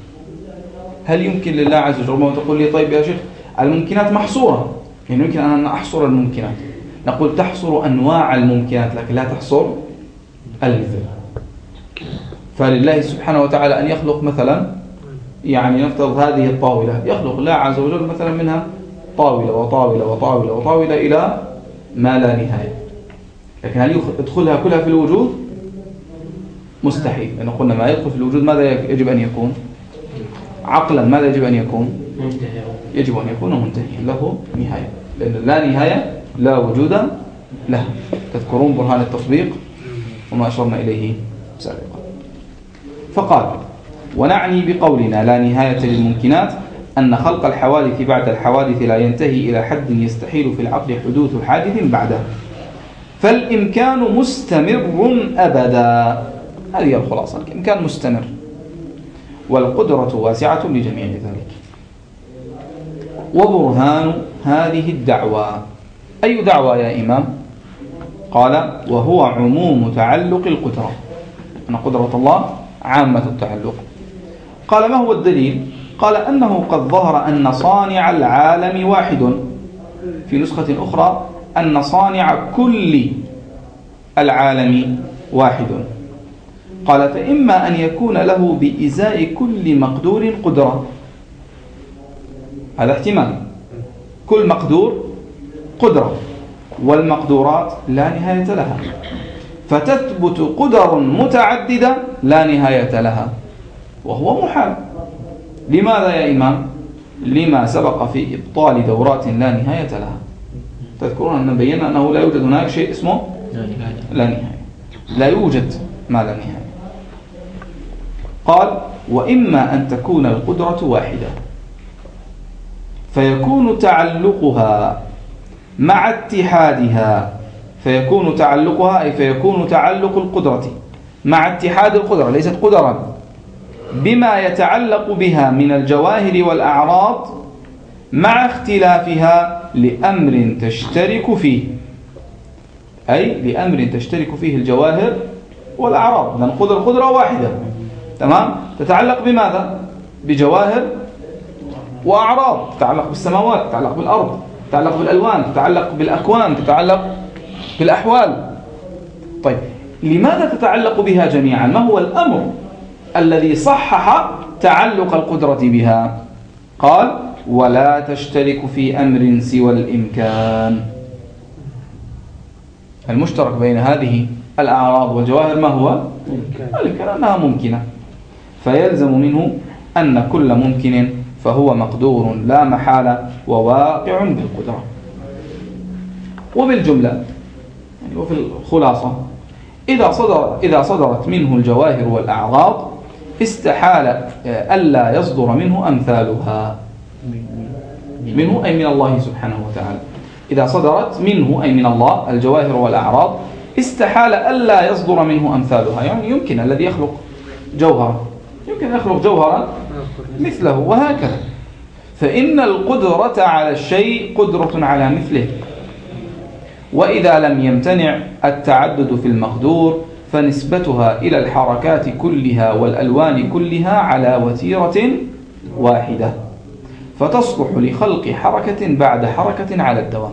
هل يمكن لله عز وجل؟ ربما تقول لي طيب يا شيخ الممكنات محصورة، يعني يمكن أن أحصر الممكنات. نقول تحصر أنواع الممكنات لكن لا تحصر المثل. فلله سبحانه وتعالى أن يخلق مثلا، يعني نفترض هذه الطاولة، يخلق الله عز وجل مثلا منها طاولة وطاولة وطاولة وطاولة إلى ما لا نهاية. لكن هل يدخلها كلها في الوجود؟ مستحيل، لأنه قلنا ما يدخل في الوجود ماذا يجب أن يكون؟ عقلا ماذا يجب أن يكون؟ يجب أن يكون منتهيا له نهاية، لأن لا نهاية لا وجود له. تذكرون برهان التطبيق وما أشرنا إليه سابقا. فقال: ونعني بقولنا لا نهاية للممكنات أن خلق الحوادث بعد الحوادث لا ينتهي إلى حد يستحيل في العقل حدوث حادث بعده، فالإمكان مستمر أبدا. هذه الخلاصة، الإمكان مستمر والقدرة واسعة لجميع ذلك. وبرهان هذه الدعوة، أي دعوة يا إمام؟ قال: وهو عموم تعلق القدرة، أن قدرة الله عامة التعلق. قال: ما هو الدليل؟ قال: أنه قد ظهر أن صانع العالم واحد، في نسخة أخرى أن صانع كل العالم واحد. قال: فإما أن يكون له بإزاء كل مقدور قدرة، هذا احتمال، كل مقدور قدرة، والمقدورات لا نهاية لها، فتثبت قدر متعددة لا نهاية لها، وهو محال. لماذا يا إمام؟ لما سبق في إبطال دورات لا نهاية لها. تذكرون أن بينا أنه لا يوجد هناك شيء اسمه لا نهاية، لا يوجد ما لا نهاية. قال: وإما أن تكون القدرة واحدة فيكون تعلقها مع اتحادها، فيكون تعلقها أي فيكون تعلق القدرة مع اتحاد القدرة، ليست قدرا، بما يتعلق بها من الجواهر والأعراض مع اختلافها لأمر تشترك فيه، أي لأمر تشترك فيه الجواهر والأعراض. لأن القدرة واحدة، تمام، تتعلق بماذا؟ بجواهر وأعراض، تتعلق بالسماوات، تتعلق بالأرض، تتعلق بالألوان، تتعلق بالأكوان، تتعلق بالأحوال. طيب لماذا تتعلق بها جميعا؟ ما هو الأمر الذي صحح تعلق القدرة بها؟ قال: ولا تشترك في أمر سوى الإمكان. المشترك بين هذه الأعراض والجواهر ما هو؟ الإمكان، أنها ممكنة، فيلزم منه أن كل ممكن فهو مقدور لا محالة وواقع بالقدرة. وبالجملة يعني وفي الخلاصة إذا صدرت منه الجواهر والأعراض استحال ألا يصدر منه أمثالها، منه أي من الله سبحانه وتعالى. إذا صدرت منه أي من الله الجواهر والأعراض استحال ألا يصدر منه أمثالها، يعني يمكن الذي يخلق جوهرا يمكن يخلق جوهرا مثله وهكذا. فإن القدرة على الشيء قدرة على مثله، وإذا لم يمتنع التعدد في المقدور فنسبتها إلى الحركات كلها والألوان كلها على وتيرة واحدة، فتصلح لخلق حركة بعد حركة على الدوام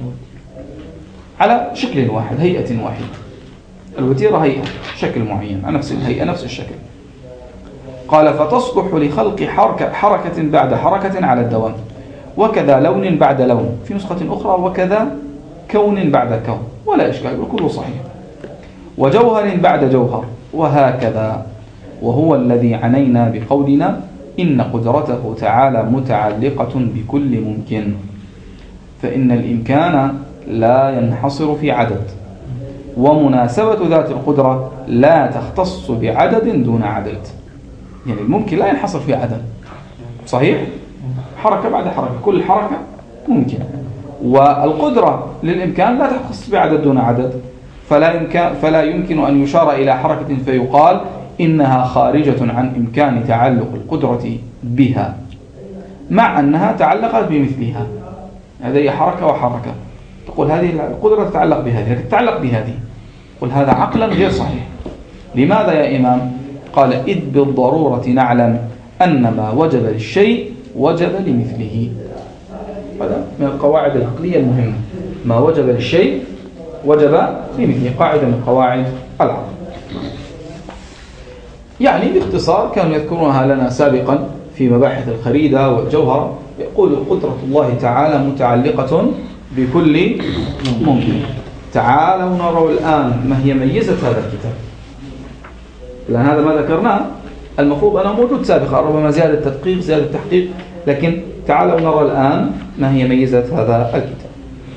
على شكل واحد، هيئة واحدة. الوتيرة هيئة شكل معين، نفس الهيئة نفس الشكل. قال فتصلح لخلق حركة بعد حركة على الدوام، وكذا لون بعد لون، في نسخة أخرى وكذا كون بعد كون، ولا إشكال، كله صحيح. وجوهر بعد جوهر، وهكذا. وهو الذي عنينا بقولنا إن قدرته تعالى متعلقة بكل ممكن، فإن الإمكان لا ينحصر في عدد، ومناسبة ذات القدرة لا تختص بعدد دون عدد. يعني الممكن لا ينحصر في عدد، صحيح؟ حركة بعد حركة، كل حركة ممكن. والقدرة للإمكان لا تختص بعدد دون عدد، فلا يمكن أن يشار إلى حركة فيقال إنها خارجة عن إمكان تعلق القدرة بها، مع أنها تعلقت بمثلها. هذه حركة وحركة، تقول هذه القدرة تتعلق بهذه لكن تتعلق بهذه، قل هذا عقلا غير صحيح. لماذا يا إمام؟ قال إذ بالضرورة نعلم أن ما وجب للشيء وجب لمثله. هذا من القواعد العقلية المهمة، ما وجب للشيء وجب لمثله، قاعدة من قواعد العقل. يعني باختصار كانوا يذكرونها لنا سابقا في مباحث الخريدة والجوهر، يقول قدرة الله تعالى متعلقة بكل ممكن. تعالوا نرى الآن ما هي ميزة هذا الكتاب، لأن هذا ما ذكرناه المفروض أنه موجود سابقا، ربما زيادة تدقيق زيادة تحقيق، لكن تعالوا نرى الآن ما هي ميزة هذا الكتاب.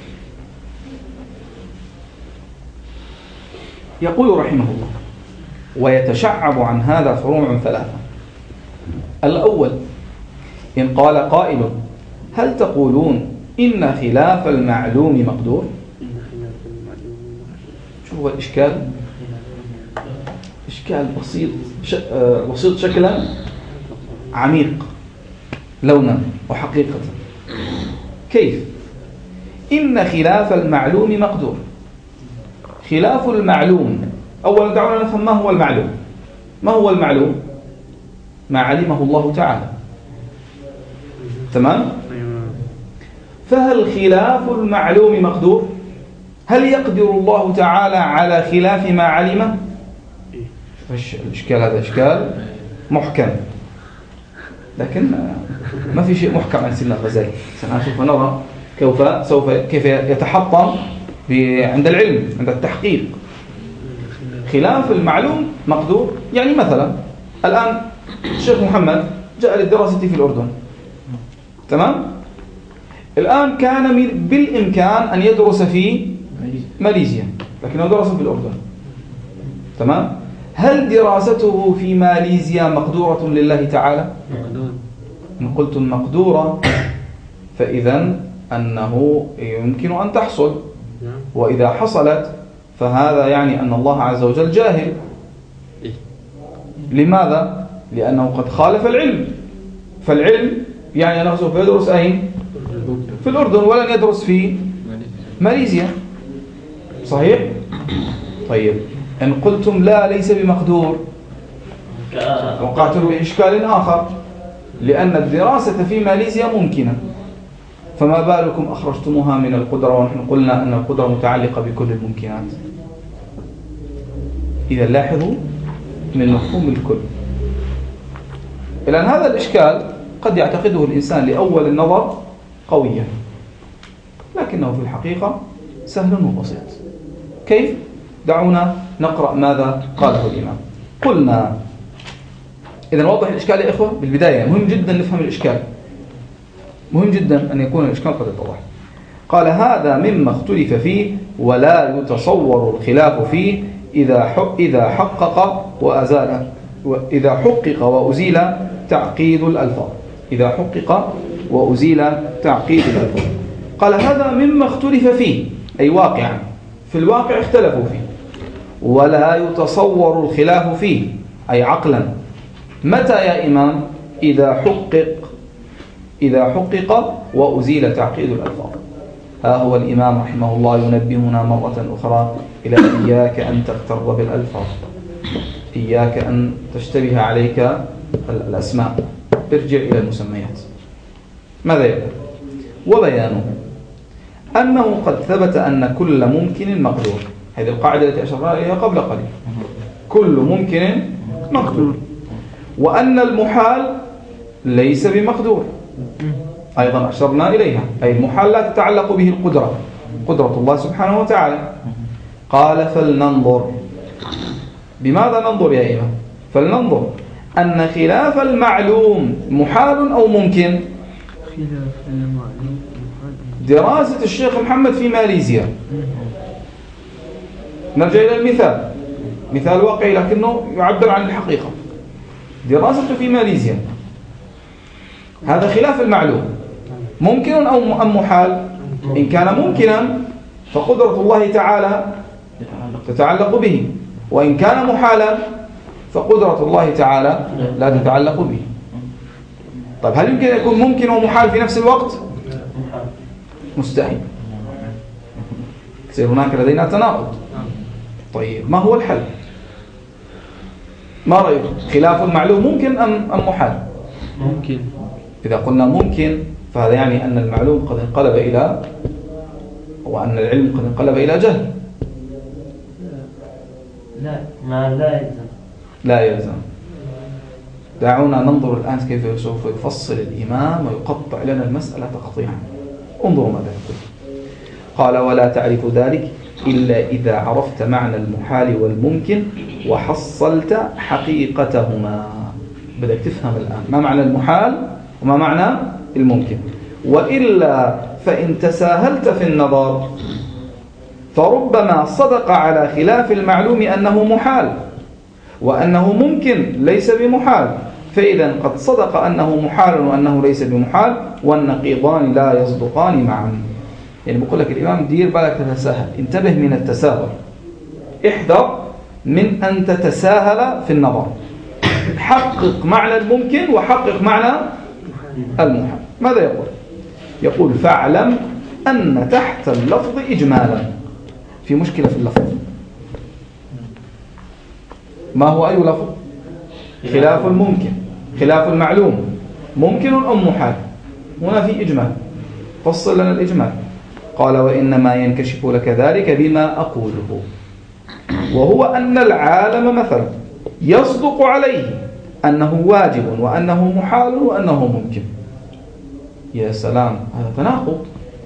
يقول رحمه الله ويتشعب عن هذا فروع ثلاثة. الأول إن قال قائل هل تقولون إن خلاف المعلوم مقدور؟ شو هو الإشكال؟ إشكال بسيط شكلا، عميق لونا وحقيقة. كيف؟ إن خلاف المعلوم مقدور. خلاف المعلوم، أولا دعونا نفهم ما هو المعلوم. ما هو المعلوم؟ ما علمه الله تعالى، تمام؟ فهل خلاف المعلوم مقدور؟ هل يقدر الله تعالى على خلاف ما علمه؟ الإشكال هذا إشكال محكم، لكن ما في شيء محكم عن سيدنا الغزالي. سنشوف نرى كيف يتحطم عند العلم عند التحقيق. خلاف المعلوم مقدور، يعني مثلا الآن الشيخ محمد جاء للدراسة في الأردن، تمام؟ الآن كان بالإمكان أن يدرس في ماليزيا، لكنه درس في الأردن، تمام؟ هل دراسته في ماليزيا مقدورة لله تعالى؟ إن قلتم مقدورة فإذن أنه يمكن أن تحصل، وإذا حصلت فهذا يعني أن الله عز وجل جاهل. لماذا؟ لأنه قد خالف العلم، فالعلم يعني أنه سوف يدرس أين؟ في الأردن، ولن يدرس في ماليزيا، صحيح؟ طيب إن قلتم لا ليس بمقدور وقعتم بإشكال آخر، لأن الدراسة في ماليزيا ممكنة، فما بالكم أخرجتموها من القدرة ونحن قلنا أن القدرة متعلقة بكل الممكنات. إذا لاحظوا من مفهوم الكل. إذن هذا الإشكال قد يعتقده الإنسان لأول النظر قويا، لكنه في الحقيقة سهل وبسيط. كيف؟ دعونا نقرأ ماذا قاله الإمام. قلنا إذا نوضح الإشكال يا إخوة بالبداية، مهم جدا نفهم الإشكال، مهم جدا أن يكون الإشكال قد اتضح. قال هذا مما اختلف فيه ولا يتصور الخلاف فيه إذا حقق وأزيل تعقيد الألفاظ. إذا حقق وأزيل تعقيد الألفاظ. قال هذا مما اختلف فيه، أي واقعا في الواقع اختلفوا فيه، ولا يتصور الخلاف فيه أي عقلا. متى يا إمام؟ إذا حقق وأزيل تعقيد الألفاظ. ها هو الإمام رحمه الله ينبهنا مرة أخرى إلى إياك أن تغتر بالألفاظ، إياك أن تشتبه عليك الأسماء، ارجع إلى المسميات. ماذا يقول؟ وبيانه أنه قد ثبت أن كل ممكن مقدور. هذه القاعدة التي أشرنا إليها قبل قليل، كل ممكن مقدور، وأن المحال ليس بمقدور أيضا أشرنا إليها، أي المحال لا تتعلق به القدرة، قدرة الله سبحانه وتعالى. قال فلننظر. بماذا ننظر يا إمام؟ فلننظر أن خلاف المعلوم محال أو ممكن. خلاف المعلوم محال. دراسة الشيخ محمد في ماليزيا. نرجع إلى المثال، مثال واقعي لكنه يعبر عن الحقيقة. دراسته في ماليزيا، هذا خلاف المعلوم، ممكن أو أم محال؟ إن كان ممكنا فقدرة الله تعالى تتعلق به، وإن كان محالا فقدرة الله تعالى لا تتعلق به. طيب هل يمكن أن يكون ممكن ومحال في نفس الوقت؟ مستحيل، يصير هناك لدينا تناقض. طيب ما هو الحل؟ ما رأيك؟ خلاف المعلوم ممكن أم محال؟ ممكن. إذا قلنا ممكن فهذا يعني أن المعلوم قد انقلب إلى، وأن العلم قد انقلب إلى جهل. لا يلزم. لا يلزم. دعونا ننظر الآن كيف سوف يفصل الإمام ويقطع لنا المسألة تقطيعا. انظروا ماذا يقول. قال ولا تعرف ذلك إلا إذا عرفت معنى المحال والممكن وحصلت حقيقتهما. بدك تفهم الآن ما معنى المحال وما معنى الممكن، وإلا فإن تساهلت في النظر فربما صدق على خلاف المعلوم أنه محال، وأنه ممكن ليس بمحال، فإذا قد صدق أنه محال وأنه ليس بمحال، والنقيضان لا يصدقان معا. يعني بقول لك الإمام دير بالك تتساهل، انتبه من التساهل، احذر من أن تتساهل في النظر، حقق معنى الممكن وحقق معنى المحال. ماذا يقول؟ يقول فاعلم أن تحت اللفظ إجمالا. في مشكلة في اللفظ. ما هو أي لفظ؟ خلاف الممكن، خلاف المعلوم، ممكن أم محال. هنا في إجمال، فصل لنا الإجمال. قال وإنما ينكشف لك ذلك بما أقوله، وهو أن العالم مثلا يصدق عليه أنه واجب وأنه محال وأنه ممكن. يا سلام، هذا تناقض.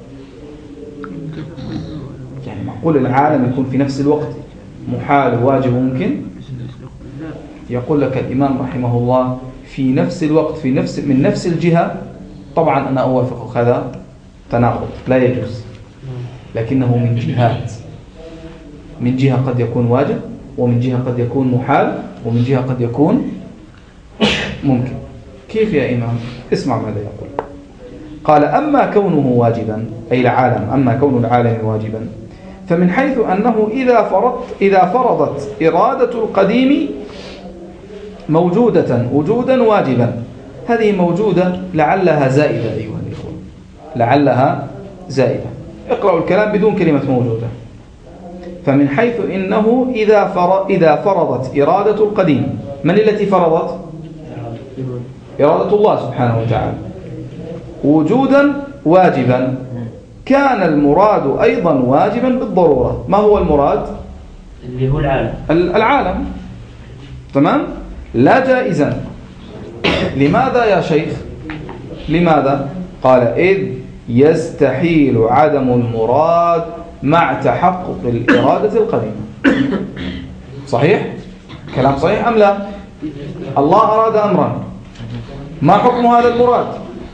يعني معقول العالم يكون في نفس الوقت محال وواجب وممكن؟ يقول لك الإمام رحمه الله في نفس الوقت من نفس الجهة. طبعا أنا أوافق هذا تناقض لا يجوز، لكنه من جهات، من جهة قد يكون واجب، ومن جهة قد يكون محال، ومن جهة قد يكون ممكن. كيف يا إمام؟ اسمع ماذا يقول. قال أما كونه واجبا، أي العالم، أما كون العالم واجبا فمن حيث أنه إذا فرضت إرادة القديم موجودة وجودا واجبا، هذه موجودة لعلها زائدة أيها الإخوة، لعلها زائدة. اقرأوا الكلام بدون كلمة موجودة. فمن حيث إنه إذا فرضت إرادة القديم، من التي فرضت؟ إرادة الله سبحانه وتعالى وجودا واجبا، كان المراد أيضا واجبا بالضرورة. ما هو المراد؟ اللي هو العالم. تمام؟ لا جائزا. لماذا يا شيخ؟ لماذا؟ قال إذ يستحيل عدم المراد مع تحقق الإرادة القديمة. صحيح؟ كلام صحيح أم لا؟ الله أراد أمرا، ما حكم هذا المراد؟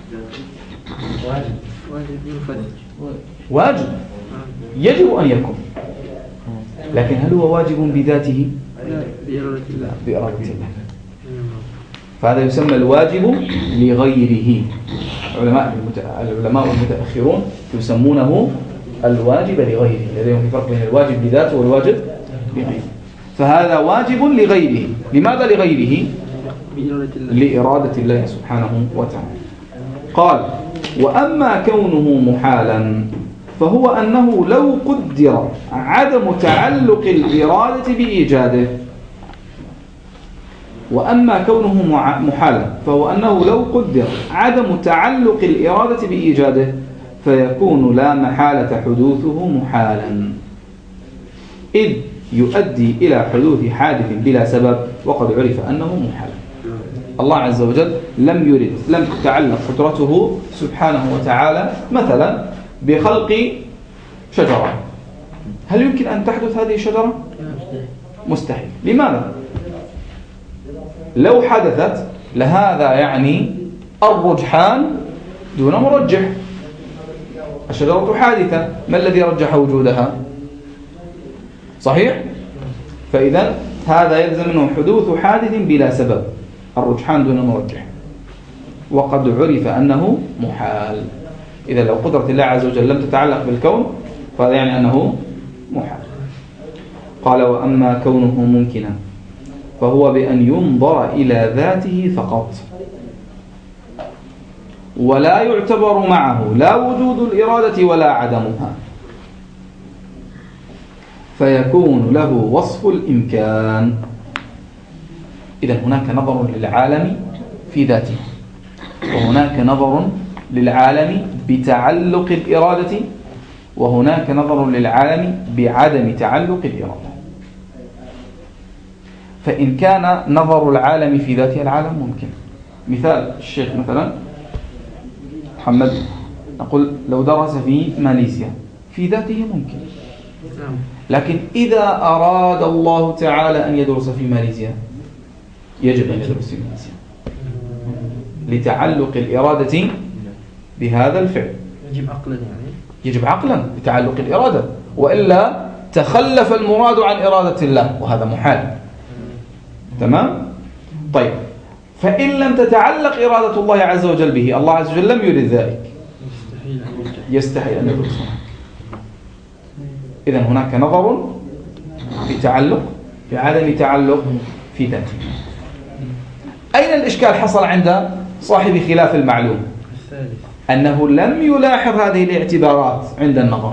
واجب، يجب أن يكون، لكن هل هو واجب بذاته؟ بإرادة الله. فهذا يسمى الواجب لغيره. العلماء المتأخرون يسمونه الواجب لغيره، لديهم فرق بين الواجب لذاته والواجب لغيره. فهذا واجب لغيره. لماذا لغيره؟ لإرادة الله سبحانه وتعالى. قال وأما كونه محالا فهو أنه لو قدر عدم تعلق الإرادة بإيجاده. وأما كونه محالا فهو أنه لو قدر عدم تعلق الإرادة بإيجاده فيكون لا محالة حدوثه محالا، إذ يؤدي إلى حدوث حادث بلا سبب وقد عرف أنه محال. الله عز وجل لم تتعلق قدرته سبحانه وتعالى مثلا بخلق شجرة. هل يمكن أن تحدث هذه الشجرة؟ مستحيل. لماذا؟ لو حدثت لهذا يعني الرجحان دون مرجح. الشجرة حادثة، ما الذي رجح وجودها؟ صحيح؟ فإذا هذا يلزم منه حدوث حادث بلا سبب، الرجحان دون مرجح، وقد عرف أنه محال. إذا لو قدرة الله عز وجل لم تتعلق بالكون فهذا يعني أنه محال. قال وأما كونه ممكنا فهو بأن ينظر إلى ذاته فقط، ولا يعتبر معه لا وجود الإرادة ولا عدمها، فيكون له وصف الإمكان. إذا هناك نظر للعالم في ذاته، وهناك نظر للعالم بتعلق الإرادة، وهناك نظر للعالم بعدم تعلق الإرادة. فإن كان نظر العالم في ذاته العالم ممكن. مثال الشيخ مثلا محمد نقول لو درس في ماليزيا في ذاته ممكن، لكن إذا أراد الله تعالى أن يدرس في ماليزيا يجب أن يدرس في ماليزيا لتعلق الإرادة بهذا الفعل. يجب عقلا بتعلق الإرادة، وإلا تخلف المراد عن إرادة الله وهذا محال. تمام؟ طيب، فإن لم تتعلق إرادة الله عز وجل به، الله عز وجل لم يرد ذلك، يستحيل أن يدرس. إذن هناك نظر في تعلق في عدم تعلق في ذاته. أين الإشكال حصل عند صاحب خلاف المعلوم؟ أنه لم يلاحظ هذه الاعتبارات عند النظر.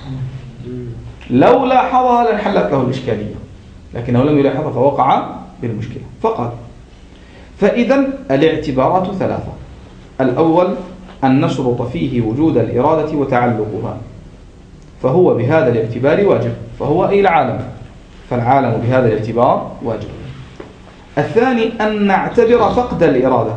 لو لاحظها لانحلت له الإشكالية، لكنه لم يلاحظها فوقع بالمشكلة. فقال فإذا الاعتبارات ثلاثة. الأول أن نشرط فيه وجود الإرادة وتعلقها، فهو بهذا الاعتبار واجب، فهو أي العالم، فالعالم بهذا الاعتبار واجب. الثاني أن نعتبر فقد الإرادة،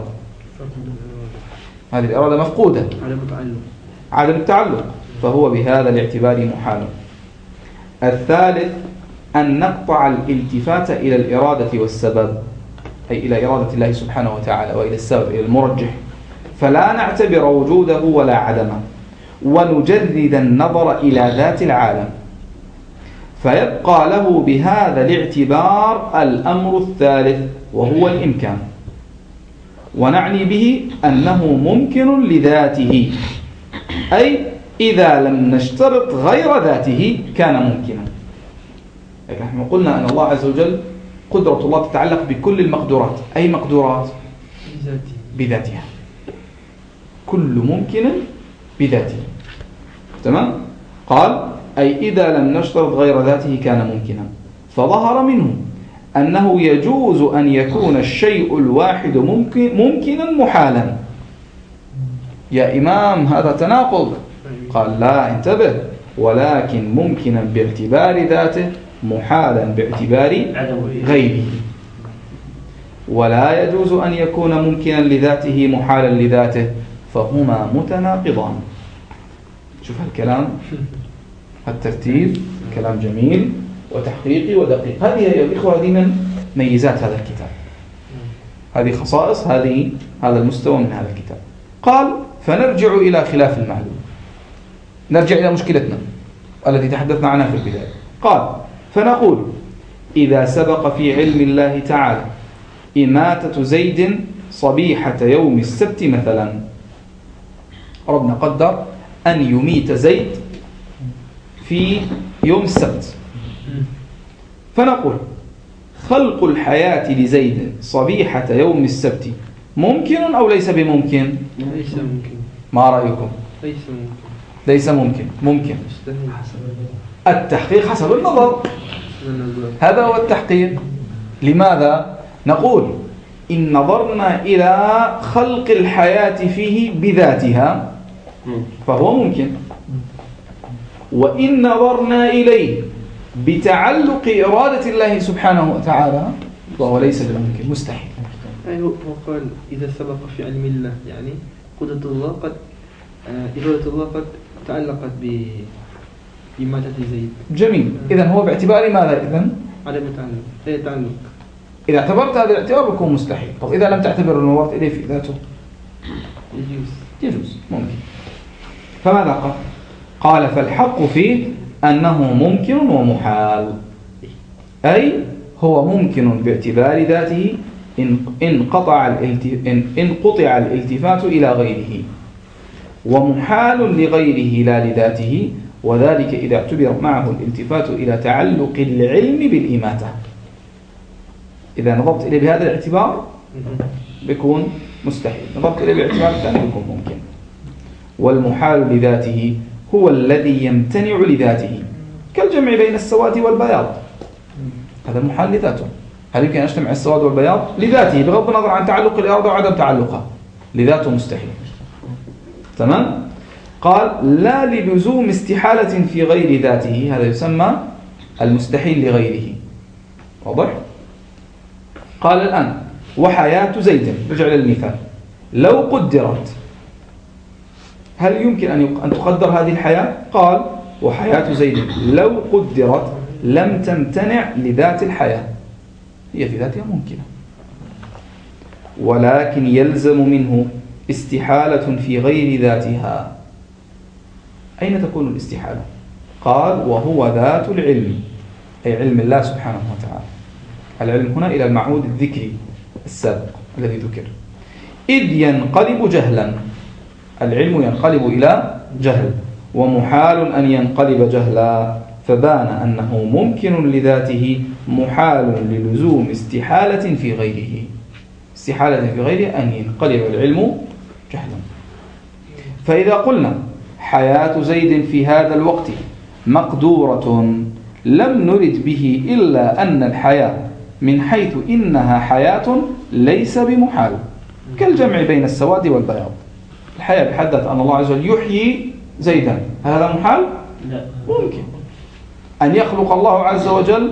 هذه الإرادة مفقودة، عدم التعلق، فهو بهذا الاعتبار محال. الثالث أن نقطع الالتفات إلى الإرادة والسبب، أي إلى إرادة الله سبحانه وتعالى وإلى السبب، إلى المرجح، فلا نعتبر وجوده ولا عدمه، ونجرد النظر إلى ذات العالم، فيبقى له بهذا الاعتبار الأمر الثالث وهو الإمكان، ونعني به أنه ممكن لذاته، أي إذا لم نشترط غير ذاته كان ممكنا. لكن نحن قلنا أن الله عز وجل قدرة الله تتعلق بكل المقدورات. أي مقدورات؟ بذاتها، كل ممكن بذاته. تمام؟ قال أي إذا لم نشترط غير ذاته كان ممكنا، فظهر منه أنه يجوز أن يكون الشيء الواحد ممكنا محالا. يا إمام هذا تناقض. قال لا، انتبه، ولكن ممكنا باعتبار ذاته محالا باعتبار غيره. ولا يجوز أن يكون ممكنا لذاته محالا لذاته، فهما متناقضان. شوف هالكلام، الترتيب كلام جميل وتحقيقي ودقيق. هذه يا الإخوة هذه من ميزات هذا الكتاب، هذه خصائص هذا المستوى من هذا الكتاب. قال فنرجع إلى خلاف المعلوم، نرجع إلى مشكلتنا التي تحدثنا عنها في البداية. قال فنقول إذا سبق في علم الله تعالى إماتة زيد صبيحة يوم السبت مثلا، ربنا قدر أن يميت زيد في يوم السبت، فنقول خلق الحياة لزيد صبيحة يوم السبت ممكن أو ليس بممكن؟ ليس ممكن. ما رأيكم؟ ليس ممكن. ممكن. التحقيق حسب النظر، هذا هو التحقيق. لماذا؟ نقول إن نظرنا إلى خلق الحياة فيه بذاتها فهو ممكن، وإن نظرنا إليه بتعلق إرادة الله سبحانه وتعالى فهو ليس بممكن، مستحيل. هو قال إذا سبق في علم الله، يعني قدرة الله قد إرادة الله قد تعلقت بإماتة زيد. جميل. إذن هو باعتبار ماذا إذن؟ عدم تعلق. إذا اعتبرت هذا الاعتبار بيكون مستحيل. طب إذا لم تعتبر ونظرت إليه في ذاته يجوز ممكن. فماذا قال؟ قال فالحق فيه أنه ممكن ومحال، أي هو ممكن باعتبار ذاته إن قطع الالتفات إلى غيره، ومحال لغيره لا لذاته، وذلك إذا اعتبر معه الالتفات إلى تعلق العلم بالإماتة. إذا نظرت إليه بهذا الاعتبار بيكون مستحيل، نظرت إليه بالاعتبار الثاني بيكون ممكن. والمحال لذاته هو الذي يمتنع لذاته، كالجمع بين السواد والبياض، هذا محال لذاته. هل يمكن أن يجتمع السواد والبياض؟ لذاته بغض النظر عن تعلق الإرادة وعدم تعلقها، لذاته مستحيل. تمام؟ قال لا للزوم استحالة في غير ذاته، هذا يسمى المستحيل لغيره. واضح؟ قال الآن وحياة زيد، رجع للمثال، لو قدرت هل يمكن أن تقدر هذه الحياة؟ قال وحياة زيد لو قدرت لم تمتنع لذات الحياة، هي في ذاتها ممكنة، ولكن يلزم منه استحالة في غير ذاتها. أين تكون الاستحالة؟ قال وهو ذات العلم، أي علم الله سبحانه وتعالى. العلم هنا إلى المعهود الذكري السابق الذي ذكر، إذ ينقلب جهلا، العلم ينقلب إلى جهل، ومحال أن ينقلب جهلا، فبان أنه ممكن لذاته محال للزوم استحالة في غيره، استحالة في غيره أن ينقلب العلم جهلا. فإذا قلنا حياة زيد في هذا الوقت مقدورة لم نرد به إلا أن الحياة من حيث إنها حياة ليس بمحال، كالجمع بين السواد والبياض. الحياة بحد ذاتها أن الله عز وجل يحيي زيدا، هذا محال؟ لا. ممكن أن يخلق الله عز وجل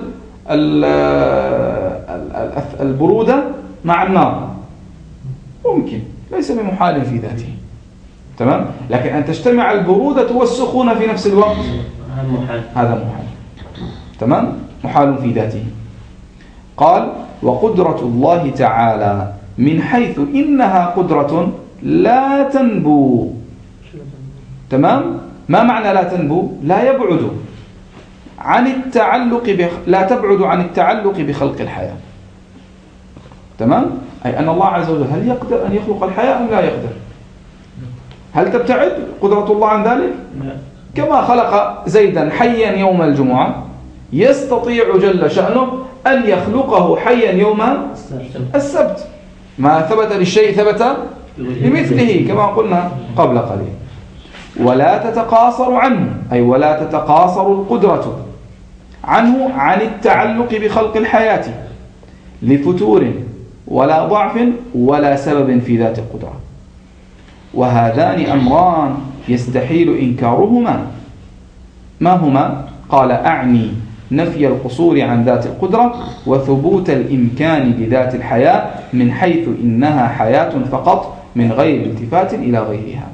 البرودة مع النار، ممكن، ليس بمحال في ذاته. تمام؟ لكن أن تجتمع البرودة والسخونة في نفس الوقت هذا محال. تمام؟ محال في ذاته. قال وقدرة الله تعالى من حيث إنها قدرة لا تنبو. تمام؟ ما معنى لا تنبو؟ لا يبعد عن التعلق لا تبعد عن التعلق بخلق الحياة. تمام؟ أي أن الله عز وجل هل يقدر أن يخلق الحياة أم لا يقدر؟ هل تبتعد قدرة الله عن ذلك؟ لا. كما خلق زيدا حيا يوم الجمعة يستطيع جل شأنه أن يخلقه حيا يوم السبت. ما ثبت للشيء ثبت بمثله كما قلنا قبل قليل. ولا تتقاصر عنه، أي ولا تتقاصر القدرة عنه عن التعلق بخلق الحياة لفتور ولا ضعف ولا سبب في ذات القدرة. وهذان أمران يستحيل إنكارهما. ما هما؟ قال أعني نفي القصور عن ذات القدرة وثبوت الإمكان لذات الحياة من حيث إنها حياة فقط من غير التفات إلى غيرها.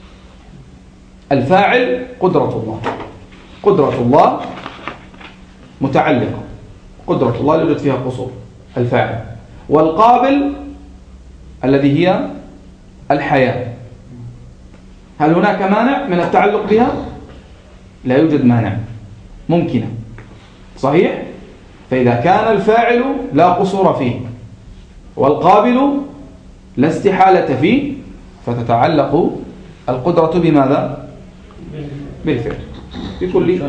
الفاعل قدرة الله، قدرة الله متعلقة، قدرة الله يوجد فيها قصور، الفاعل. والقابل الذي هي الحياة، هل هناك مانع من التعلق بها؟ لا يوجد مانع، ممكنة، صحيح؟ فإذا كان الفاعل لا قصور فيه والقابل لا استحالة فيه، فتتعلق القدرة بماذا؟ بالفعل بكل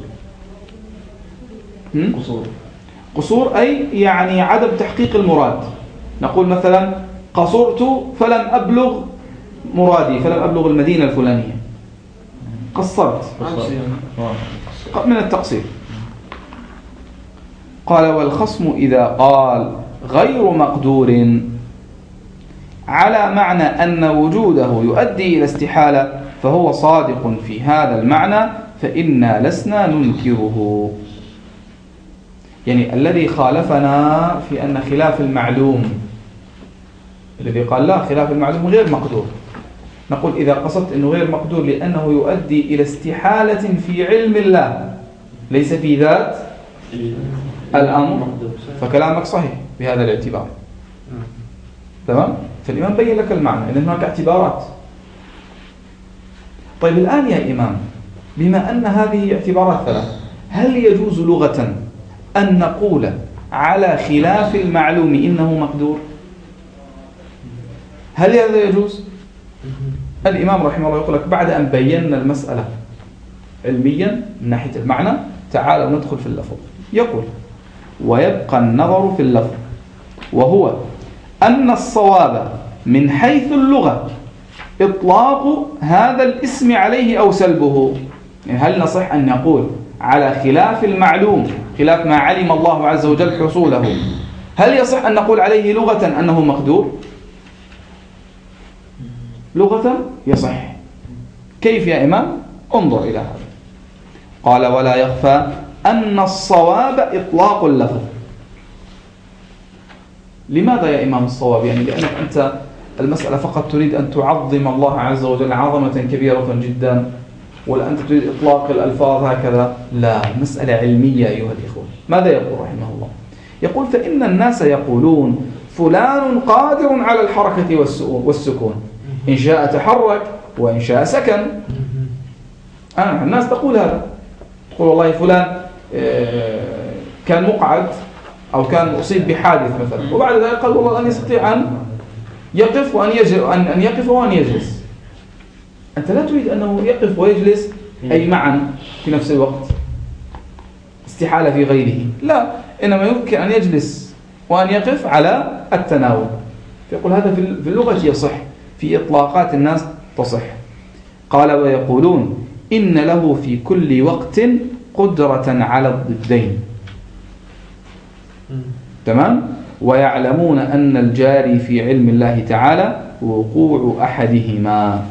قصور، أي يعني عدم تحقيق المراد. نقول مثلا قصرت فلم أبلغ مرادي، فلم أبلغ المدينة الفلانية، قصرت من التقصير. قال والخصم إذا قال غير مقدور على معنى أن وجوده يؤدي إلى استحالة فهو صادق في هذا المعنى، فإنا لسنا ننكره. يعني الذي خالفنا في أن خلاف المعلوم، الذي قال لا خلاف المعلوم غير مقدور، نقول إذا قصدت أنه غير مقدور لأنه يؤدي إلى استحالة في علم الله ليس في ذات الأمر، فكلامك صحيح بهذا الاعتبار. تمام؟ فالإمام بين لك المعنى، إذن هناك اعتبارات. طيب الآن يا إمام، بما أن هذه اعتبارات ثلاث، هل يجوز لغة أن نقول على خلاف المعلوم إنه مقدور؟ هل هذا يجوز؟ الإمام رحمه الله يقول لك بعد أن بينا المسألة علميا من ناحية المعنى، تعالوا ندخل في اللفظ. يقول ويبقى النظر في اللفظ، وهو أن الصواب من حيث اللغة إطلاق هذا الاسم عليه أو سلبه. يعني هل نصح أن نقول على خلاف المعلوم، خلاف ما علم الله عز وجل حصوله، هل يصح أن نقول عليه لغة أنه مقدور؟ لغة يصح. كيف يا إمام؟ انظر إلى هذا. قال ولا يخفى أن الصواب إطلاق اللفظ. لماذا يا إمام الصواب؟ يعني لأنك أنت المسألة فقط تريد أن تعظم الله عز وجل عظمة كبيرة جدا، ولا أنت تريد إطلاق الألفاظ هكذا؟ لا، مسألة علمية أيها الإخوة. ماذا يقول رحمه الله؟ يقول فإن الناس يقولون فلان قادر على الحركة والسكون، إن شاء تحرك وإن شاء سكن. الناس تقول هذا، تقول والله فلان كان مقعد أو كان أصيب بحادث مثلا، وبعد ذلك قال والله أن يستطيع أن يقف وأن يقف وأن يجلس. أنت لا تريد أنه يقف ويجلس أي معا في نفس الوقت، استحالة في غيره، لا، إنما يمكن أن يجلس وأن يقف على التناول. فيقول هذا في اللغة يصح، في إطلاقات الناس تصح. قال ويقولون إن له في كل وقت قدرة على الضدين. تمام؟ ويعلمون أن الجاري في علم الله تعالى وقوع أحدهما.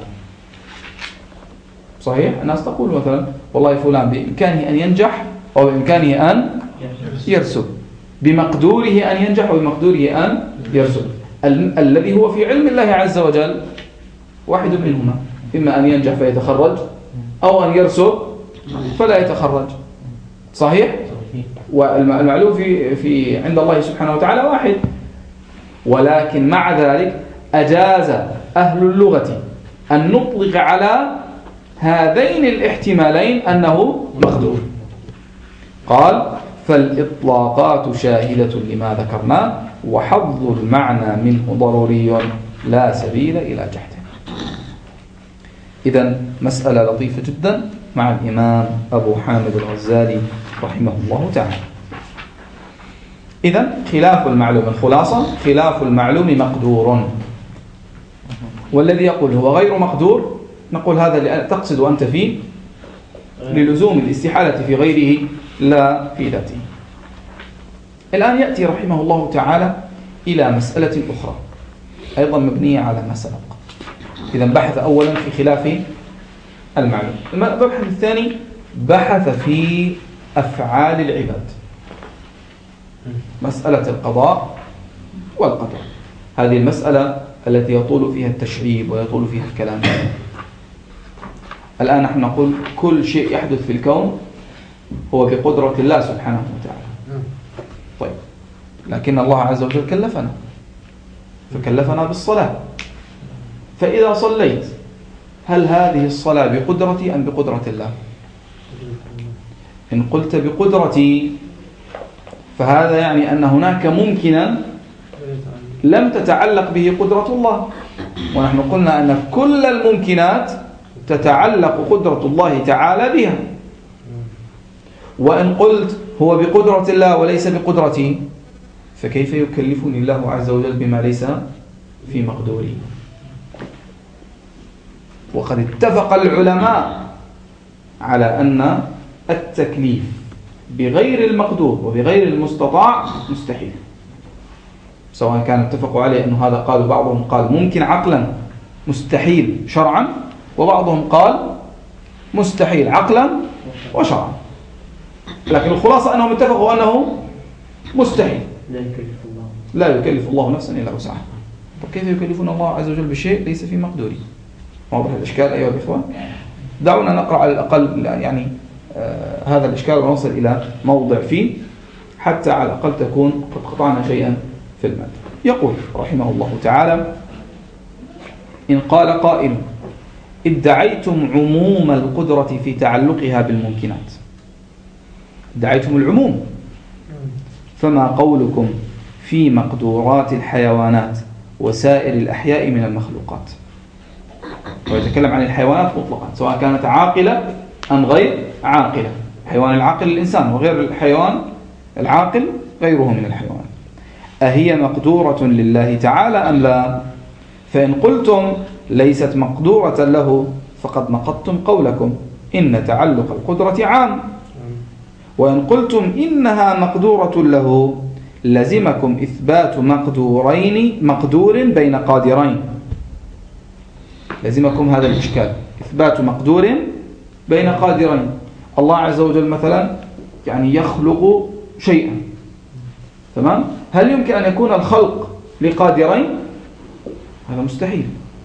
صحيح؟ الناس تقول مثلا والله فلان بإمكانه أن ينجح أو بإمكانه أن يرسب، بمقدوره أن ينجح وبمقدوره أن يرسب. الذي هو في علم الله عز وجل واحد منهما، إما أن ينجح فيتخرج أو أن يرسب فلا يتخرج. صحيح؟ والمعلوم في عند الله سبحانه وتعالى واحد، ولكن مع ذلك أجاز أهل اللغة أن نطلق على هذين الاحتمالين أنه مقدور. قال فالإطلاقات شاهدة لما ذكرنا، وحظ المعنى منه ضروري لا سبيل إلى جحده. إذن مسألة لطيفة جدا مع الإمام أبو حامد الغزالي رحمه الله تعالى. إذن خلاف المعلوم، الخلاصة خلاف المعلوم مقدور، والذي يقول هو غير مقدور نقول هذا تقصد أنت فيه للزوم الاستحالة في غيره لا في ذاته. الآن يأتي رحمه الله تعالى إلى مسألة أخرى أيضا مبنية على ما سبق. إذن بحث أولا في خلاف المعلوم. المبحث الثاني بحث في أفعال العباد، مسألة القضاء والقدر. هذه المسألة التي يطول فيها التشعيب ويطول فيها الكلام. الآن نحن نقول كل شيء يحدث في الكون هو بقدرة الله سبحانه وتعالى. طيب، لكن الله عز وجل كلفنا، فكلفنا بالصلاة. فإذا صليت هل هذه الصلاة بقدرتي أم بقدرة الله؟ إن قلت بقدرتي فهذا يعني أن هناك ممكنا لم تتعلق به قدرة الله، ونحن قلنا أن كل الممكنات تتعلق قدرة الله تعالى بها. وإن قلت هو بقدرة الله وليس بقدرتي فكيف يكلفني الله عز وجل بما ليس في مقدوري؟ وقد اتفق العلماء على أن التكليف بغير المقدور وبغير المستطاع مستحيل، سواء كان اتفقوا عليه أنه هذا قال بعضهم قال ممكن عقلا مستحيل شرعا، وبعضهم قال مستحيل عقلا وشرعا، لكن الخلاصة أنهم اتفقوا أنه مستحيل. لا يكلف الله نفسا إلا وسعها. طب كيف يكلفون الله عز وجل بشيء ليس في مقدوري؟ واضح الإشكال أيها الإخوة؟ دعونا نقرأ على الأقل يعني هذا الإشكال ونصل إلى موضع فيه حتى على الأقل تكون قد قطعنا شيئا في المادة. يقول رحمه الله تعالى: إن قال قائل ادعيتم عموم القدرة في تعلقها بالممكنات، ادعيتم العموم، فما قولكم في مقدورات الحيوانات وسائر الأحياء من المخلوقات؟ ويتكلم عن الحيوانات مطلقا سواء كانت عاقلة أم غير عاقلة. الحيوان العاقل الإنسان، وغير الحيوان العاقل غيره من الحيوان. أهي مقدورة لله تعالى أم لا؟ فإن قلتم ليست مقدورة له فقد نقضتم قولكم إن تعلق القدرة عام. وإن قلتم إنها مقدورة له لزمكم إثبات مقدور بين قادرين. لزمكم هذا الإشكال، إثبات مقدور بين قادرين. الله عز وجل مثلا يعني يخلق شيئا، تمام؟ هل يمكن أن يكون الخلق لقادرين؟ هذا مستحيل،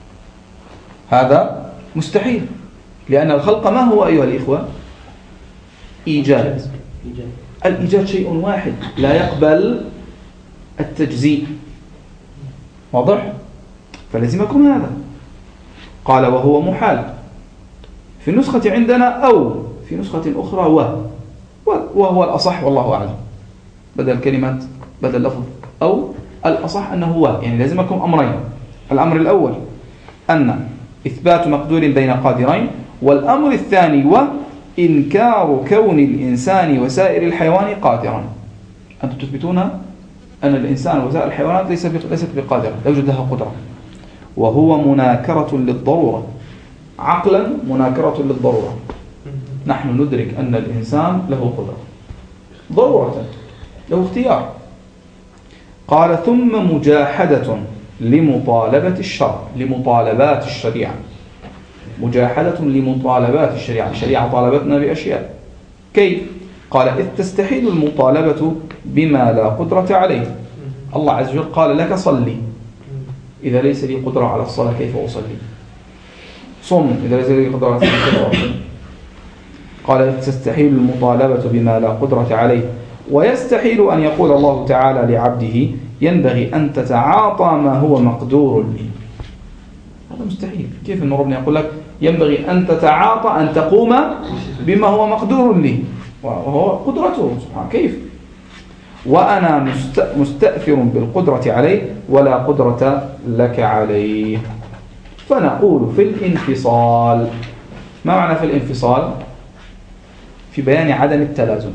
هذا مستحيل، لأن الخلق ما هو أيها الإخوة؟ إيجاد. الإيجاد شيء واحد لا يقبل التجزيء، واضح؟ فلزمكم هذا. قال وهو محال. في النسخة عندنا أو في نسخة أخرى وهو الأصح والله أعلم، بدل لفظ أو الأصح أنه هو، يعني لازمكم أمرين. الأمر الأول أن إثبات مقدور بين قادرين، والأمر الثاني وإنكار كون الإنسان وسائر الحيوان قادرا. أنتم تثبتون أن الإنسان وسائر الحيوانات ليست بقادرة، لا يوجد لها قدرة، وهو مناكرة للضرورة، عقلا مناكرة للضرورة. نحن ندرك أن الإنسان له قدرة ضرورة، له اختيار. قال ثم مجاحدة لمطالبات الشريعة، مجاحدة لمطالبات الشريعة. الشريعة طالبتنا بأشياء. كيف؟ قال إذ تستحيل المطالبة بما لا قدرة عليه. الله عز وجل قال لك صلي، إذا ليس لي قدرة على الصلاة كيف أصلي؟ صم، إذا ليس لي قدرة على الصلاة كيف أصلي؟ قال إذ تستحيل المطالبة بما لا قدرة عليه، ويستحيل أن يقول الله تعالى لعبده ينبغي أن تتعاطى ما هو مقدور لي. هذا مستحيل. كيف أن ربنا يقول لك ينبغي أن تتعاطى أن تقوم بما هو مقدور لي وهو قدرته سبحانه؟ كيف؟ وأنا مستأثر بالقدرة عليه ولا قدرة لك عليه. فنقول في الانفصال. ما معنى في الانفصال؟ في بيان عدم التلازم.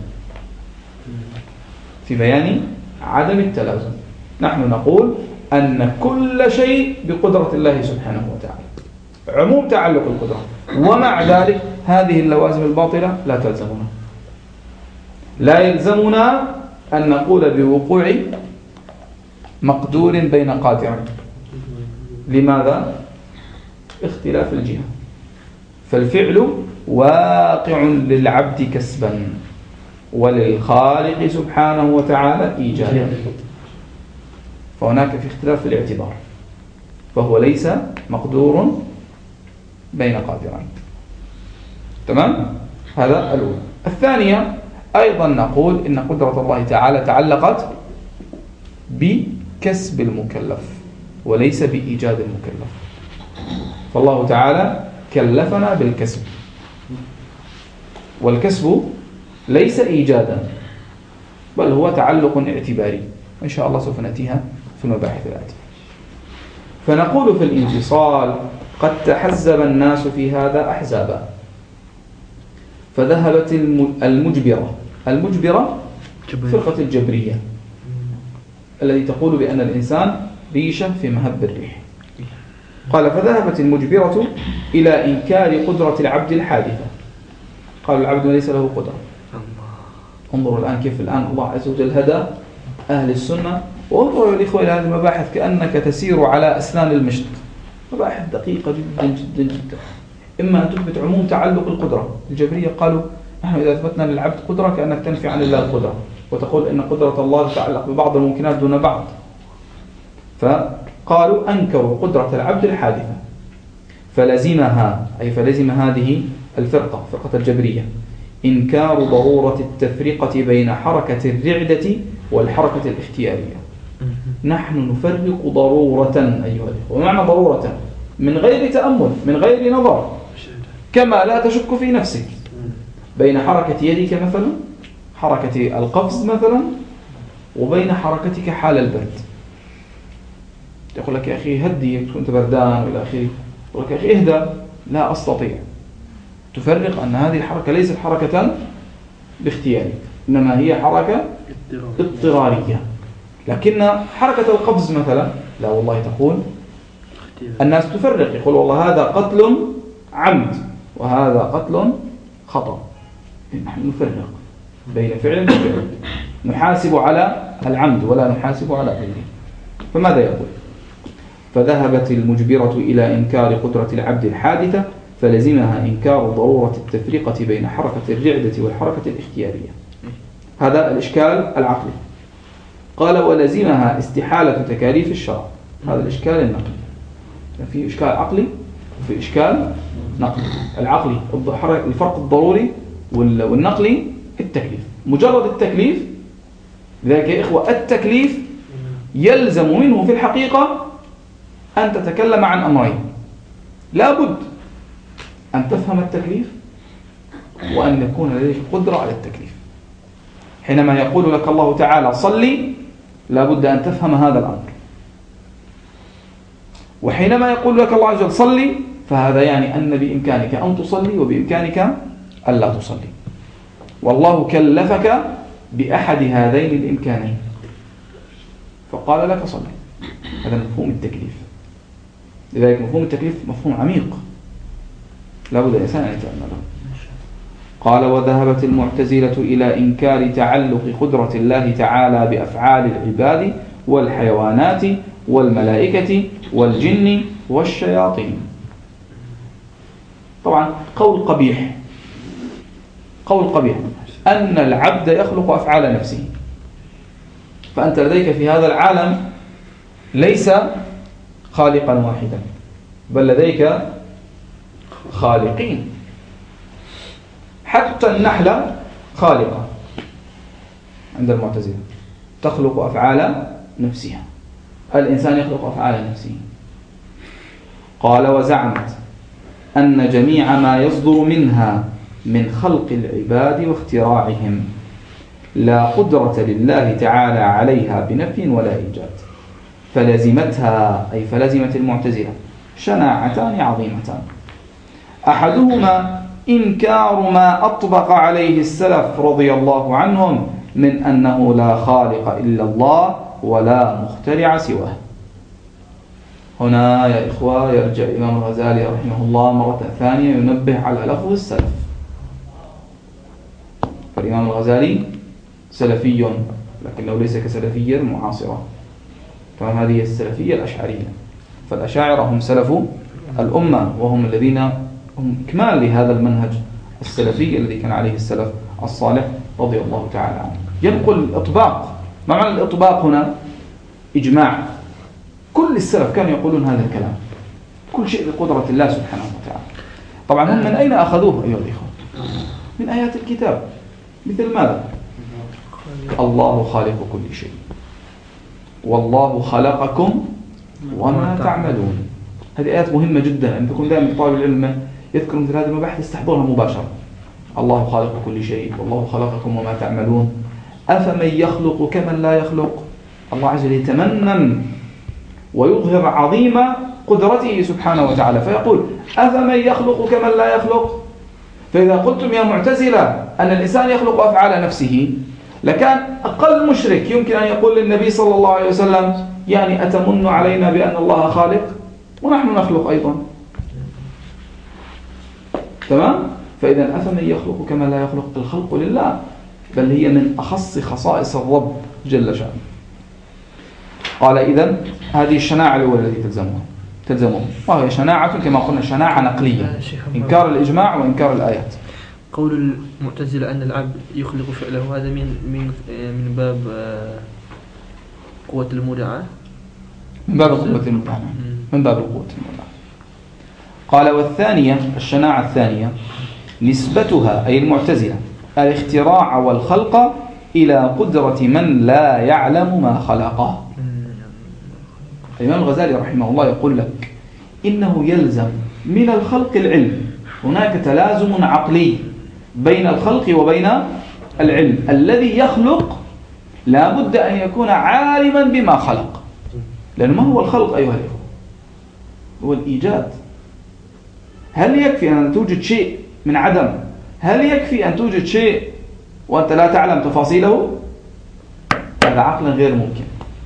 في بيان عدم التلازم نحن نقول أن كل شيء بقدرة الله سبحانه وتعالى، عموم تعلق القدرة، ومع ذلك هذه اللوازم الباطلة لا تلزمنا. لا يلزمنا أن نقول بوقوع مقدور بين قادرين. لماذا؟ اختلاف الجهة. فالفعل واقع للعبد كسبا وللخالق سبحانه وتعالى إيجادا، فهناك في اختلاف في الاعتبار. فهو ليس مقدور بين قادرين. تمام؟ هذا الأولى. الثانية أيضا نقول إن قدرة الله تعالى تعلقت بكسب المكلف وليس بإيجاد المكلف. فالله تعالى كلفنا بالكسب، والكسب ليس إيجادا بل هو تعلق اعتباري، إن شاء الله سوف نأتيها في المباحث الآتية. فنقول في الانفصال: قد تحزب الناس في هذا أحزابا، فذهبت المجبرة فرقة الجبرية التي تقول بأن الإنسان ريشة في مهب الريح. قال: فذهبت المجبرة إلى إنكار قدرة العبد الحادثة. قالوا العبد ليس له قدرة. انظروا الآن كيف الآن الله عز وجل هدى أهل السنة. وانظروا يا إخوة إلى هذه المباحث كأنك تسير على أسنان المشط، مباحث دقيقة جدا جدا جدا. إما أن تثبت عموم تعلق القدرة. الجبرية قالوا: نحن إذا أثبتنا للعبد قدرة كأنك تنفي عن الله القدرة، وتقول إن قدرة الله تتعلق ببعض الممكنات دون بعض. فقالوا أنكروا قدرة العبد الحادثة، فلزمها أي فلزم هذه الفرقة، فرقة الجبرية، إنكار ضرورة التفرقة بين حركة الرعدة والحركة الاختيارية. نحن نفرق ضرورة أيها الأخوة، ومعنى ضرورة من غير تأمل، من غير نظر، كما لا تشك في نفسك بين حركة يدك مثلا، حركة القفز مثلا، وبين حركتك حال البرد. يقول لك: يا أخي هدي، كنت بردان إلى آخره. يقول لك: يا أخي اهدى، لا أستطيع. تفرق أن هذه الحركة ليست حركة باختيارك، إنما هي حركة اضطرارية. لكن حركة القفز مثلا لا والله، تقول الناس تفرق، يقول والله هذا قتل عمد وهذا قتل خطأ. نحن نفرق بين فعل وفعل، نحاسب على العمد ولا نحاسب على غيره. فماذا يقول؟ فذهبت المجبرة إلى إنكار قدرة العبد الحادثة، فلزمها إنكار ضرورة التفرقة بين حركة الرعدة والحركة الاختيارية. هذا الإشكال العقلي. قال: ولزمها استحالة تكاليف الشرع. هذا الإشكال النقلي. في إشكال عقلي وفي إشكال نقلي. العقلي الفرق الضروري، والنقلي التكليف. مجرد التكليف، لذلك يا إخوة التكليف يلزم منه في الحقيقة أن تتكلم عن أمرين: لا بد أن تفهم التكليف، وأن يكون لديك قدرة على التكليف. حينما يقول لك الله تعالى صلي، لا بد أن تفهم هذا الأمر. وحينما يقول لك الله عز وجل صلي، فهذا يعني أن بإمكانك أن تصلي وبإمكانك أن لا تصلي. والله كلفك بأحد هذين الإمكانين فقال لك صلي. هذا مفهوم التكليف. لذلك مفهوم التكليف مفهوم عميق، لا بد الإنسان أن يتأمله. قال: وذهبت المعتزلة إلى إنكار تعلق قدرة الله تعالى بأفعال العباد والحيوانات والملائكة والجن والشياطين. طبعا قول قبيح أن العبد يخلق أفعال نفسه. فأنت لديك في هذا العالم ليس خالقا واحدا، بل لديك خالقين. حتى النحلة خالقة عند المعتزلة، تخلق أفعال نفسها. الإنسان يخلق أفعال نفسه. قال: وزعمت أن جميع ما يصدر منها من خلق العباد واختراعهم لا قدرة لله تعالى عليها بنفي ولا إيجاد. فلزمتها أي فلزمت المعتزلة شناعتان عظيمتان: أحدهما إنكار ما أطبق عليه السلف رضي الله عنهم من أنه لا خالق إلا الله ولا مخترع سواه. هنا يا إخوة يرجع الإمام الغزالي رحمه الله مرة ثانية ينبه على لفظ السلف. فالإمام الغزالي سلفي، لكنه ليس كسلفية المعاصرة. تمام؟ هذه السلفية الأشعرية. فالأشاعرة هم سلف الأمة، وهم الذين هم إكمال لهذا المنهج السلفي الذي كان عليه السلف الصالح رضي الله تعالى عنه. ينقل الإطباق. ما معنى الإطباق هنا؟ إجماع. كل السلف كانوا يقولون هذا الكلام، كل شيء بقدرة الله سبحانه وتعالى. طبعا هم من أين أخذوه أيها الإخوة؟ من آيات الكتاب. مثل ماذا؟ الله خالق كل شيء، والله خلقكم وما تعملون. هذه آيات مهمة جدا أن تكون دائما طالب العلم يذكر مثل هذه المباحث يستحضرها مباشرة. الله خالق كل شيء والله خلقكم وما تعملون أفمن يخلق كمن لا يخلق. الله عز وجل يتمنن ويظهر عظيم قدرته سبحانه وتعالى فيقول أفمن يخلق كمن لا يخلق. فإذا قلتم يا معتزلة أن الإنسان يخلق أفعال نفسه، لكان أقل مشرك يمكن أن يقول للنبي صلى الله عليه وسلم يعني أتمن علينا بأن الله خالق ونحن نخلق أيضا. تمام؟ فإذا أفمن يخلق كما لا يخلق، الخلق لله، بل هي من أخص خصائص الرب جل شأنه. قال إذن هذه الشناعة الأولى التي تلزمه، وهي شناعة كما قلنا شناعة نقلية، إنكار الإجماع وإنكار الآيات. قول المعتزلة أن العبد يخلق فعله هذا من باب قوة المدعاة، من باب قوة المدعاة، من باب القوة المدعاة. قال والثانية الشناعة الثانية نسبتها أي المعتزلة الاختراع والخلق إلى قدرة من لا يعلم ما خلقه. الإمام الغزالي رحمه الله يقول لك إنه يلزم من الخلق العلم، هناك تلازم عقلي بين الخلق وبين العلم. الذي يخلق لا بد أن يكون عالما بما خلق، لأنه ما هو الخلق أيها الأخوة؟ هو الإيجاد. هل يكفي أن توجد شيء من عدم؟ هل يكفي أن توجد شيء وأنت لا تعلم تفاصيله؟ هذا عقلا غير ممكن.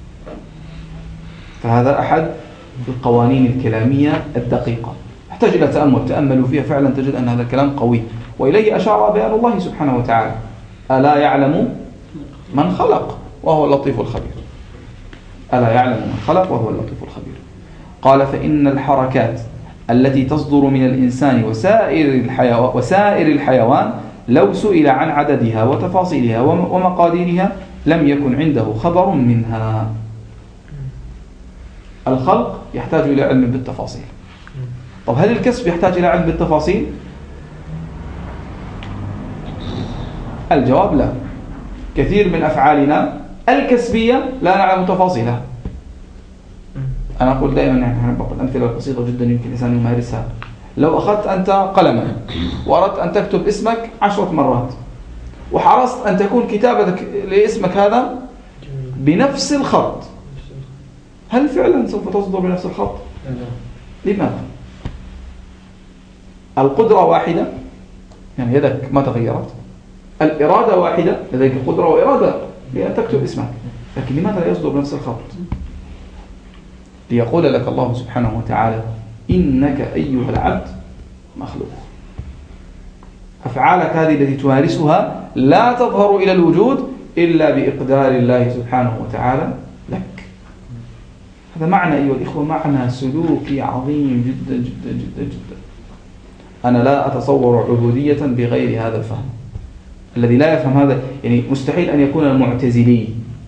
فهذا أحد القوانين الكلامية الدقيقة يحتاج إلى تأمل، تأملوا فيها فعلا تجد أن هذا الكلام قوي، وإليه أشار بيان الله سبحانه وتعالى ألا يعلم من خلق وهو اللطيف الخبير. ألا يعلم من خلق وهو اللطيف الخبير. قال فإن الحركات التي تصدر من الإنسان وسائر الحيوان لو سئل عن عددها وتفاصيلها ومقاديرها لم يكن عنده خبر منها. الخلق يحتاج إلى علم بالتفاصيل. طب هل الكسب يحتاج إلى علم بالتفاصيل؟ الجواب لا. كثير من أفعالنا الكسبية لا نعلم تفاصيلها. أنا أقول دائما يعني بقول أمثلة بسيطة جدا يمكن الإنسان يمارسها. لو أخذت أنت قلما وأردت أن تكتب اسمك 10 مرات وحرصت أن تكون كتابتك لاسمك هذا بنفس الخط، هل فعلا سوف تصدر بنفس الخط؟ لماذا؟ القدرة واحدة، يعني يدك ما تغيرت، الإرادة واحدة، لديك قدرة وإرادة لأن تكتب اسمك، لكن لماذا لا يصدر بنفس الخط؟ ليقول لك الله سبحانه وتعالى إنك أيها العبد مخلوق. أفعالك هذه التي تمارسها لا تظهر إلى الوجود إلا بإقدار الله سبحانه وتعالى لك. هذا معنى أيها الإخوة، معنى سلوكي عظيم جدا جدا جدا جدا. أنا لا أتصور عبودية بغير هذا الفهم. الذي لا يفهم هذا يعني مستحيل أن يكون المعتزلي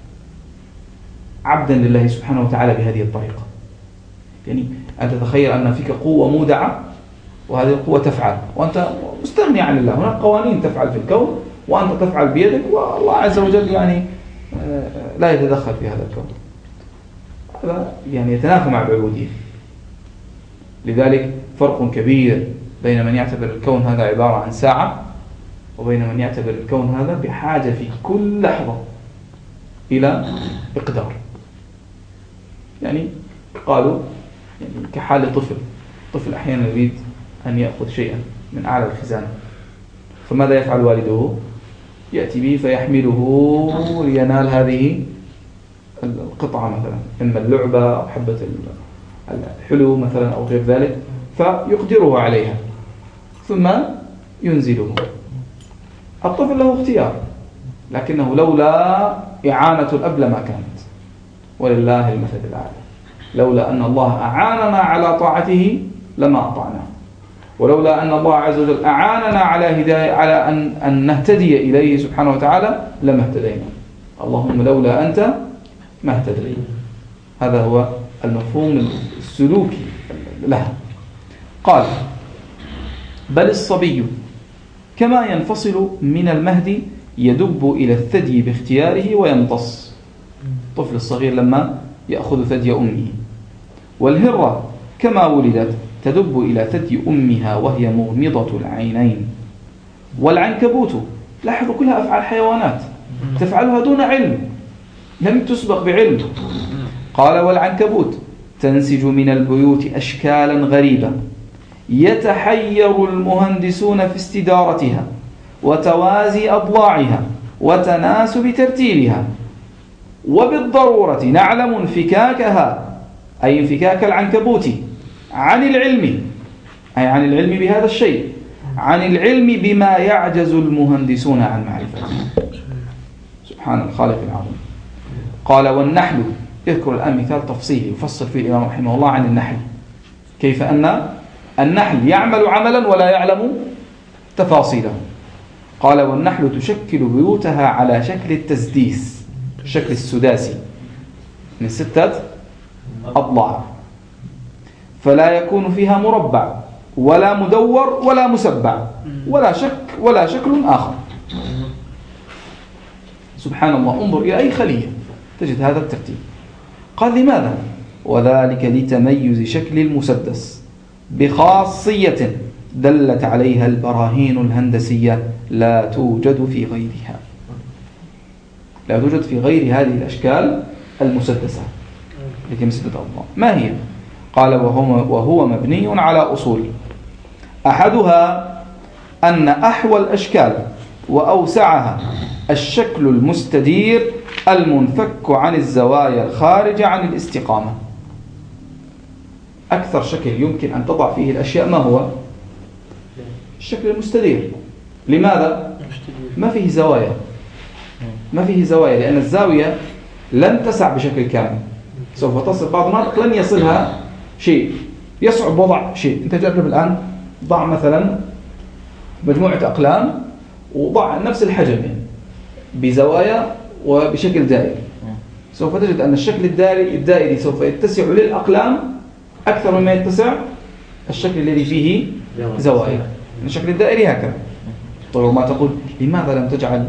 عبدا لله سبحانه وتعالى بهذه الطريقة. يعني أنت تتخيل أن فيك قوة مودعة وهذه القوة تفعل وأنت مستغني عن الله. هناك قوانين تفعل في الكون وأنت تفعل بيدك والله عز وجل يعني لا يتدخل في هذا الكون. هذا يعني يتنافى مع العبودية. لذلك فرق كبير بين من يعتبر الكون هذا عبارة عن ساعة وبين من يعتبر الكون هذا بحاجة في كل لحظة إلى إقدار. يعني قالوا يعني كحال طفل أحيانا يريد أن يأخذ شيئا من أعلى الخزانة، فماذا يفعل والده؟ يأتي به فيحمله لينال هذه القطعة مثلا، إما اللعبة أو حبة الحلو مثلا أو غير ذلك، فيقدره عليها ثم ينزله. الطفل له اختيار، لكنه لولا إعانة الأب لما كانت، ولله المثل الأعلى. لولا أن الله أعاننا على طاعته لما أطعناه، ولولا أن الله عز وجل أعاننا على أن نهتدي إليه سبحانه وتعالى لما اهتدينا. اللهم لولا أنت ما اهتدينا. هذا هو المفهوم السلوكي لها. قال: بل الصبي كما ينفصل من المهد يدب إلى الثدي باختياره ويمتص، الطفل الصغير لما يأخذ ثدي أمه. والهرة كما ولدت تدب إلى ثدي أمها وهي مغمضة العينين. والعنكبوت، لاحظوا كلها أفعال حيوانات تفعلها دون علم، لم تسبق بعلم. قال: والعنكبوت تنسج من البيوت أشكالا غريبة يتحير المهندسون في استدارتها وتوازي أضلاعها وتناسب ترتيبها، وبالضرورة نعلم انفكاكها، أي انفكاك العنكبوت، عن العلم، أي عن العلم بهذا الشيء، عن العلم بما يعجز المهندسون عن معرفته. سبحان الخالق العظيم. قال: والنحل، يذكر الآن مثال تفصيلي يفصل فيه الإمام رحمه الله عن النحل، كيف أن النحل يعمل عملا ولا يعلم تفاصيله. قال: والنحل تشكل بيوتها على شكل التسديس، الشكل السداسي من 6 أضلاع، فلا يكون فيها مربع ولا مدور ولا مسبع ولا شكل آخر. سبحان الله، انظر إلى أي خلية تجد هذا الترتيب. قال: لماذا؟ وذلك لتميز شكل المسدس بخاصية دلت عليها البراهين الهندسية لا توجد في غيرها، لا توجد في غير هذه الأشكال المسدسة التي من 6 أضلاع. ما هي؟ قال: وهو مبني على أصول، أحدها أن أحوى الأشكال وأوسعها الشكل المستدير المنفك عن الزوايا الخارجة عن الاستقامة. أكثر شكل يمكن أن تضع فيه الأشياء ما هو؟ الشكل المستدير. لماذا؟ ما فيه زوايا، ما فيه زوايا، لأن الزاوية لن تسع بشكل كامل، سوف تصل بعض المناطق لن يصلها شيء، يصعب وضع شيء. أنت جرب الآن، ضع مثلا مجموعة أقلام وضع نفس الحجم يعني بزوايا وبشكل دائري، سوف تجد أن الشكل الدائري سوف يتسع للأقلام أكثر مما يتسع الشكل الذي فيه زوايا. الشكل الدائري هكذا. طيب ما تقول لماذا لم تجعل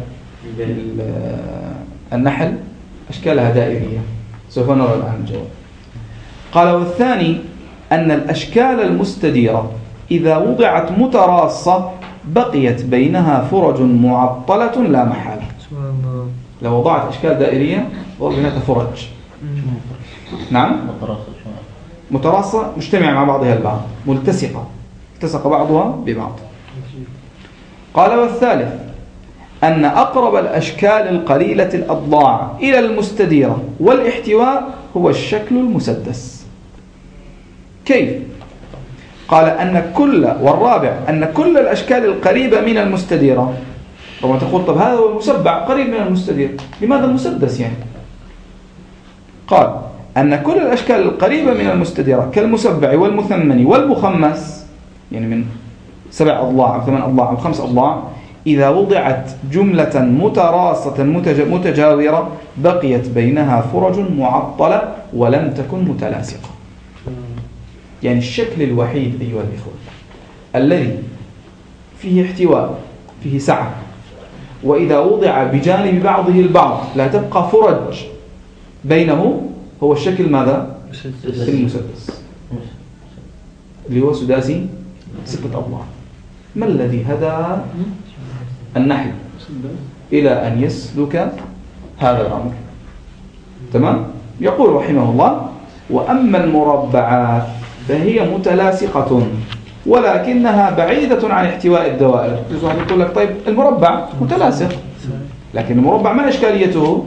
النحل أشكالها دائرية؟ سوف نرى الآن الجواب. قال: والثاني أن الأشكال المستديرة إذا وضعت متراصة بقيت بينها فرج معطلة لا محالة. لو وضعت أشكال دائرية ظل بينها فرج. نعم، متراصة مجتمعة مع بعضها البعض، ملتصقة، التصق بعضها ببعض. قال: والثالث أن أقرب الأشكال القليلة الأضلاع إلى المستديرة والاحتواء هو الشكل المسدس. كيف؟ قال: والرابع أن كل الأشكال القريبة من المستديرة. ربما تقول طب هذا هو المسبع قريب من المستدير، لماذا المسدس يعني؟ قال: أن كل الأشكال القريبة من المستديرة كالمسبع والمثمن والمخمس، يعني من 7 أضلاع أو 8 أضلاع أو 5 أضلاع، إذا وضعت جملة متراصة متجاورة بقيت بينها فرج معطلة ولم تكن متلاصقة. يعني الشكل الوحيد أيها الإخوة الذي فيه احتواء، فيه سعة، وإذا وضع بجانب بعضه البعض لا تبقى فرج بينه، هو الشكل ماذا؟ المسدس، اللي هو سداسي 6 أضلاع. ما الذي هدى النحل إلى أن يسلك هذا الأمر؟ تمام؟ يقول رحمه الله: وأما المربعات فهي متلاصقة ولكنها بعيدة عن احتواء الدوائر. يقول لك طيب المربع متلاصق، لكن المربع ما إشكاليته؟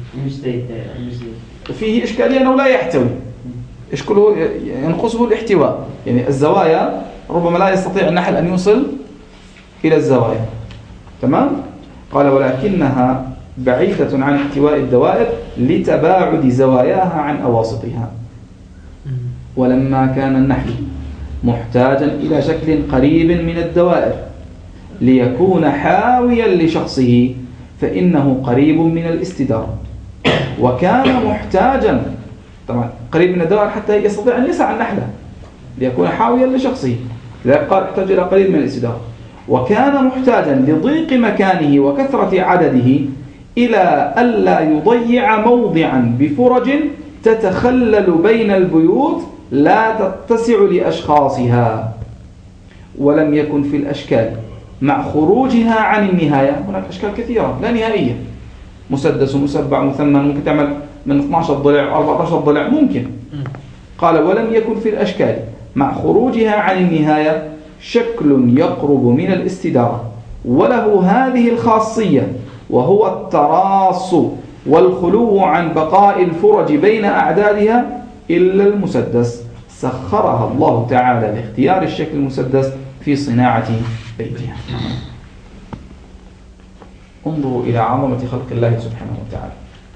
فيه إشكالية أنه لا يحتوي، إشكاله ينقصه الاحتواء، يعني الزوايا ربما لا يستطيع النحل أن يوصل إلى الزوايا. تمام؟ قال: ولكنها بعيدة عن احتواء الدوائر لتباعد زواياها عن أواسطها. ولما كان النحل محتاجا إلى شكل قريب من الدوائر ليكون حاويا لشخصه فإنه قريب من الاستدارة، وكان محتاجا طبعا قريب من الدوائر حتى يستطيع أن يسعى النحلة ليكون حاويا لشخصه، لذلك قال احتاج إلى قليل من الاستدارة. وكان محتاجا لضيق مكانه وكثرة عدده إلى ألا يضيع موضعا بفرج تتخلل بين البيوت لا تتسع لأشخاصها. ولم يكن في الأشكال مع خروجها عن النهاية، هناك أشكال كثيرة لا نهائية، مسدس ومسبع مثمن، ممكن تعمل من 12 ضلع 14 ضلع ممكن. قال ولم يكن في الأشكال مع خروجها عن النهاية شكل يقرب من الاستدارة وله هذه الخاصية، وهو التراص والخلو عن بقاء الفرج بين أعدادها إلا المسدس، سخرها الله تعالى لاختيار الشكل المسدس في صناعة بيتها. انظروا إلى عظمة خلق الله سبحانه وتعالى.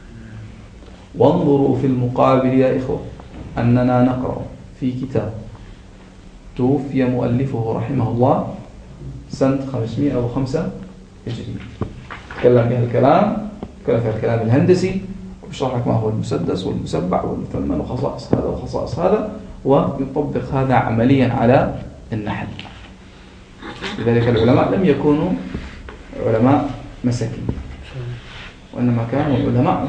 وانظروا في المقابل يا إخوة أننا نقرأ في كتاب توفي مؤلفه رحمه الله سنة 505 هجري، تكلم بها الكلام، تكلم فيها الكلام الهندسي، ويشرح لك ما هو المسدس والمسبع والمثمن وخصائص هذا وخصائص هذا، ويطبق هذا عمليا على النحل. لذلك العلماء لم يكونوا علماء مساكين، وإنما كانوا علماء،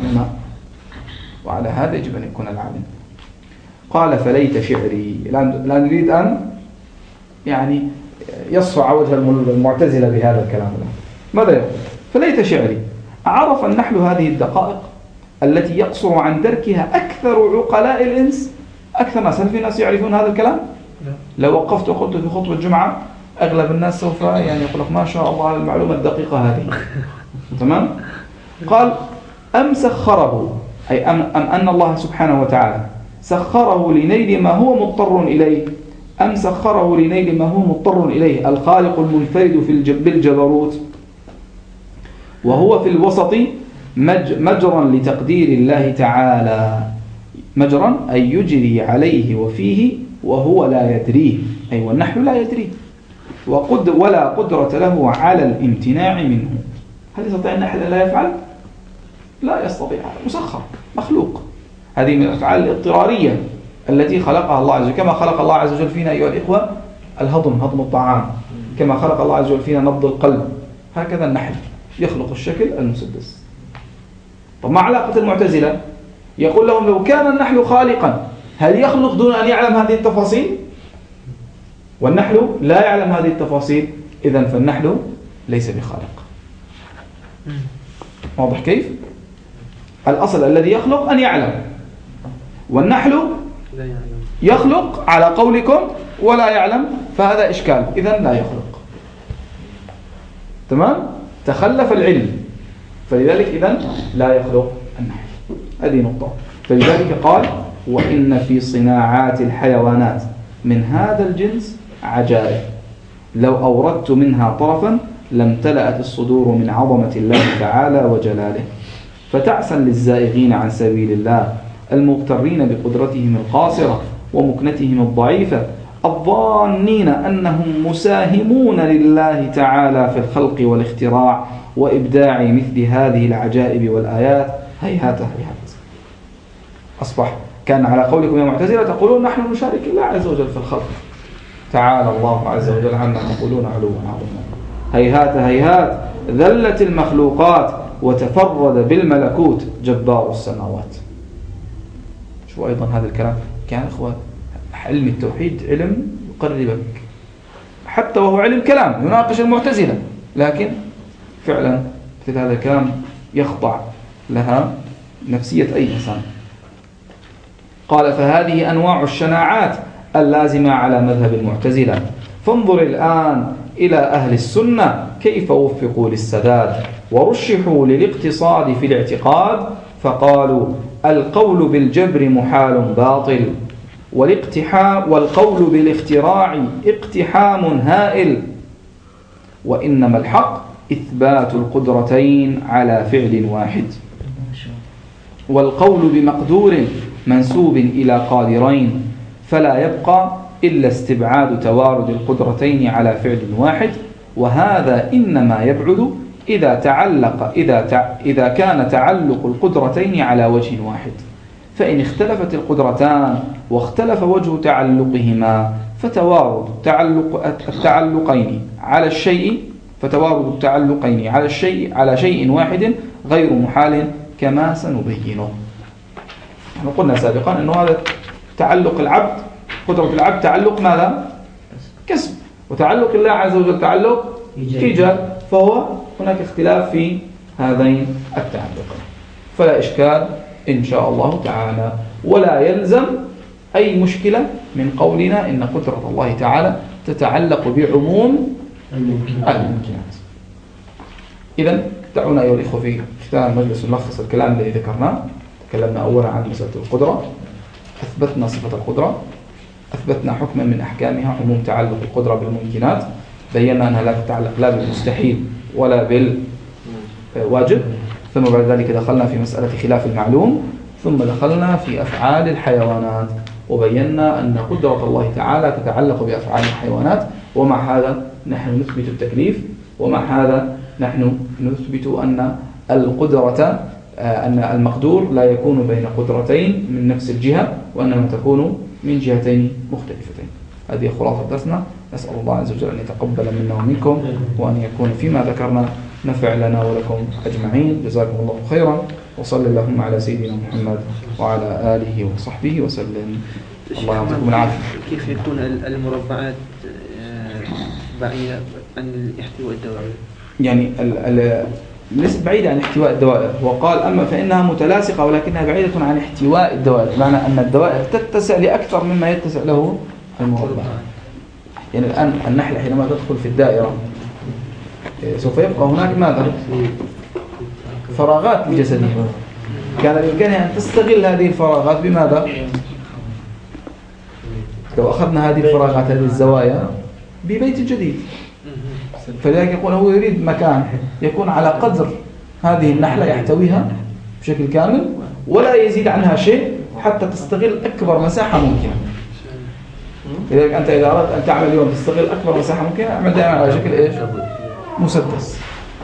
وعلى هذا يجب أن يكون العالم. قال فليت شعري، لا نريد أن يعني يصفع وجه المعتزلة بهذا الكلام. ماذا يقول؟ فليت شعري عرف النحل هذه الدقائق التي يقصر عن دركها أكثر عقلاء الإنس. أكثر ناس، هل في ناس يعرفون هذا الكلام؟ لو وقفت وقلت في خطبة الجمعة أغلب الناس سوف يعني يقول لك ما شاء الله المعلومة الدقيقة هذه. تمام؟ قال أم سخره، أي أم أن الله سبحانه وتعالى سخره لنيل ما هو مضطر إليه، أم سخره لنيل ما هو مضطر إليه الخالق المنفرد بالجبروت، وهو في الوسط مجرا لتقدير الله تعالى، مجرا أي يجري عليه وفيه وهو لا يدريه، أي والنحل لا يدريه، ولا قدرة له على الامتناع منه. هل يستطيع النحل لا يفعل؟ لا يستطيع، مسخر مخلوق. هذه من الأفعال الاضطرارية التي خلقها الله عز وجل، كما خلق الله عز وجل فينا أيها الإخوة هضم الطعام، كما خلق الله عز وجل فينا نبض القلب، هكذا النحل يخلق الشكل المسدس. طب ما علاقة المعتزلة؟ يقول لهم لو كان النحل خالقا هل يخلق دون أن يعلم هذه التفاصيل؟ والنحل لا يعلم هذه التفاصيل، إذن فالنحل ليس بخالق. واضح كيف؟ الأصل الذي يخلق أن يعلم، والنحل يخلق على قولكم ولا يعلم، فهذا إشكال، إذن لا يخلق. تمام؟ تخلف العلم، فلذلك إذن لا يخلق النحل. هذه نقطة. فلذلك قال وإن في صناعات الحيوانات من هذا الجنس عجائب لو أوردت منها طرفا لم تلأت الصدور من عظمة الله تعالى وجلاله. فتعسا للزائغين عن سبيل الله المغترين بقدرتهم القاصرة ومكنتهم الضعيفة الظانين أنهم مساهمون لله تعالى في الخلق والاختراع وإبداع مثل هذه العجائب والآيات. هيهات هيهات. أصبح كان على قولكم يا معتزلة تقولون نحن نشارك الله عز وجل في الخلق، تعالى الله عز وجل عما تقولون علوا عظيما. هيهات هيهات، ذلت المخلوقات وتفرد بالملكوت جبار السماوات. شو أيضا هذا الكلام؟ كان إخوة علم التوحيد علم يقربك، حتى وهو علم كلام يناقش المعتزلة، لكن فعلا مثل هذا الكلام يخضع لها نفسية أي إنسان. قال فهذه أنواع الشناعات اللازمة على مذهب المعتزلة. فانظر الآن إلى أهل السنة كيف وفقوا للسداد ورشحوا للاقتصاد في الاعتقاد، فقالوا القول بالجبر محال باطل، والقول بالاختراع اقتحام هائل، وإنما الحق إثبات القدرتين على فعل واحد، والقول بمقدور منسوب إلى قادرين، فلا يبقى إلا استبعاد توارد القدرتين على فعل واحد، وهذا إنما يبعد إذا كان تعلق القدرتين على وجه واحد. فإن اختلفت القدرتان واختلف وجه تعلقهما فتوارد التعلقين على الشيء على شيء واحد غير محال كما سنبينه. نحن قلنا سابقا أنه هذا تعلق العبد، قدرة العبد تعلق ماذا؟ كسب، وتعلق الله عز وجل تعلق إيجاب، فهو هناك اختلاف في هذين التعلقين، فلا إشكال إن شاء الله تعالى، ولا يلزم أي مشكلة من قولنا إن قدرة الله تعالى تتعلق بعموم الممكنات. إذن دعونا أيها الإخوة في ختام المجلس نلخص الكلام الذي ذكرناه. تكلمنا أولا عن مسألة القدرة، أثبتنا صفة القدرة، أثبتنا حكما من أحكامها عموم تعلق القدرة بالممكنات، بينا أنها لا تتعلق لا بالمستحيل ولا بالواجب. ثم بعد ذلك دخلنا في مسألة خلاف المعلوم، ثم دخلنا في أفعال الحيوانات، وبينا أن قدرة الله تعالى تتعلق بأفعال الحيوانات، ومع هذا نحن نثبت التكليف، ومع هذا نحن نثبت أن القدرة أن المقدور لا يكون بين قدرتين من نفس الجهة، وأنما تكون من جهتين مختلفتين. هذه خلاصة درسنا. نسأل الله عز وجل أن يتقبل منا ومنكم، وأن يكون فيما ذكرنا نفع لنا ولكم أجمعين. جزاكم الله خيرا، وصلى اللهم على سيدنا محمد وعلى آله وصحبه وسلم. الله يعطيكم العافية. كيف يكون المربعات بعيدة عن الاحتواء الدوائر؟ يعني ليست بعيدة عن احتواء الدوائر، وقال أما فإنها متلاصقة ولكنها بعيدة عن احتواء الدوائر، بمعنى أن الدوائر تتسع لأكثر مما يتسع له المربع. يعني الآن النحلة حينما تدخل في الدائرة سوف يبقى هناك ماذا؟ فراغات لجسدها، كان بإمكانها أن تستغل هذه الفراغات بماذا؟ لو أخذنا هذه الفراغات، هذه الزوايا، ببيت جديد. فلذلك يقول هو يريد مكان يكون على قدر هذه النحلة يحتويها بشكل كامل ولا يزيد عنها شيء، حتى تستغل أكبر مساحة ممكنة. لذلك أنت إذا أردت أن تعمل اليوم تستغل أكبر مساحة ممكنة، اعمل دائما على شكل إيش؟ مسدس.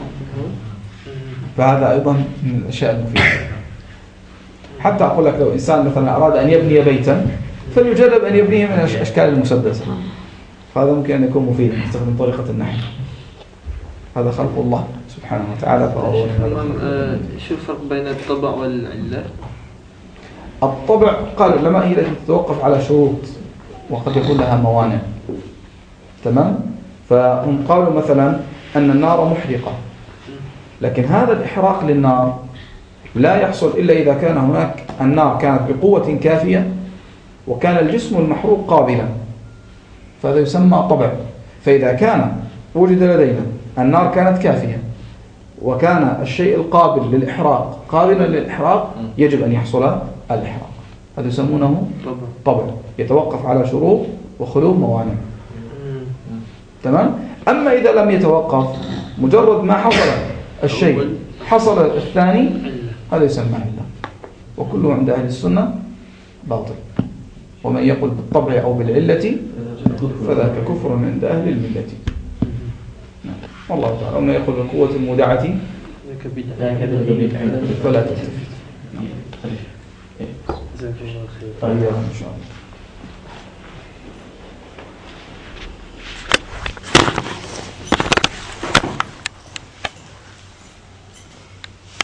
فهذا أيضا من الأشياء المفيدة. حتى أقول لك لو إنسان مثلا أراد أن يبني بيتا فليجرب أن يبنيه من أشكال المسدسة، هذا ممكن أن يكون مفيد نستخدم طريقة النحل. هذا خلق الله سبحانه وتعالى. شو الفرق بين الطبع والعلة؟ الطبع قال العلماء هي التي تتوقف على شروط وقد يكون لها موانع. تمام؟ فهم قالوا مثلا أن النار محرقة، لكن هذا الإحراق للنار لا يحصل إلا إذا كان هناك النار كانت بقوة كافية وكان الجسم المحروق قابلا، فهذا يسمى طبع. فإذا كان وجد لدينا النار كانت كافية وكان الشيء القابل للإحراق قابلا للإحراق، يجب أن يحصل الإحراق. هذا يسمونه طبع، يتوقف على شروط وخلو موانع. تمام؟ أما إذا لم يتوقف، مجرد ما حصل الشيء حصل الثاني، هذا يسمى علة. وكله عند أهل السنة باطل. ومن يقول بالطبع أو بالعلة فذاك كفر عند أهل الملة. والله تعالى. ومن يقول بالقوة المودعة فلا تلتفت. جزاك الله خير. طيب إن شاء الله.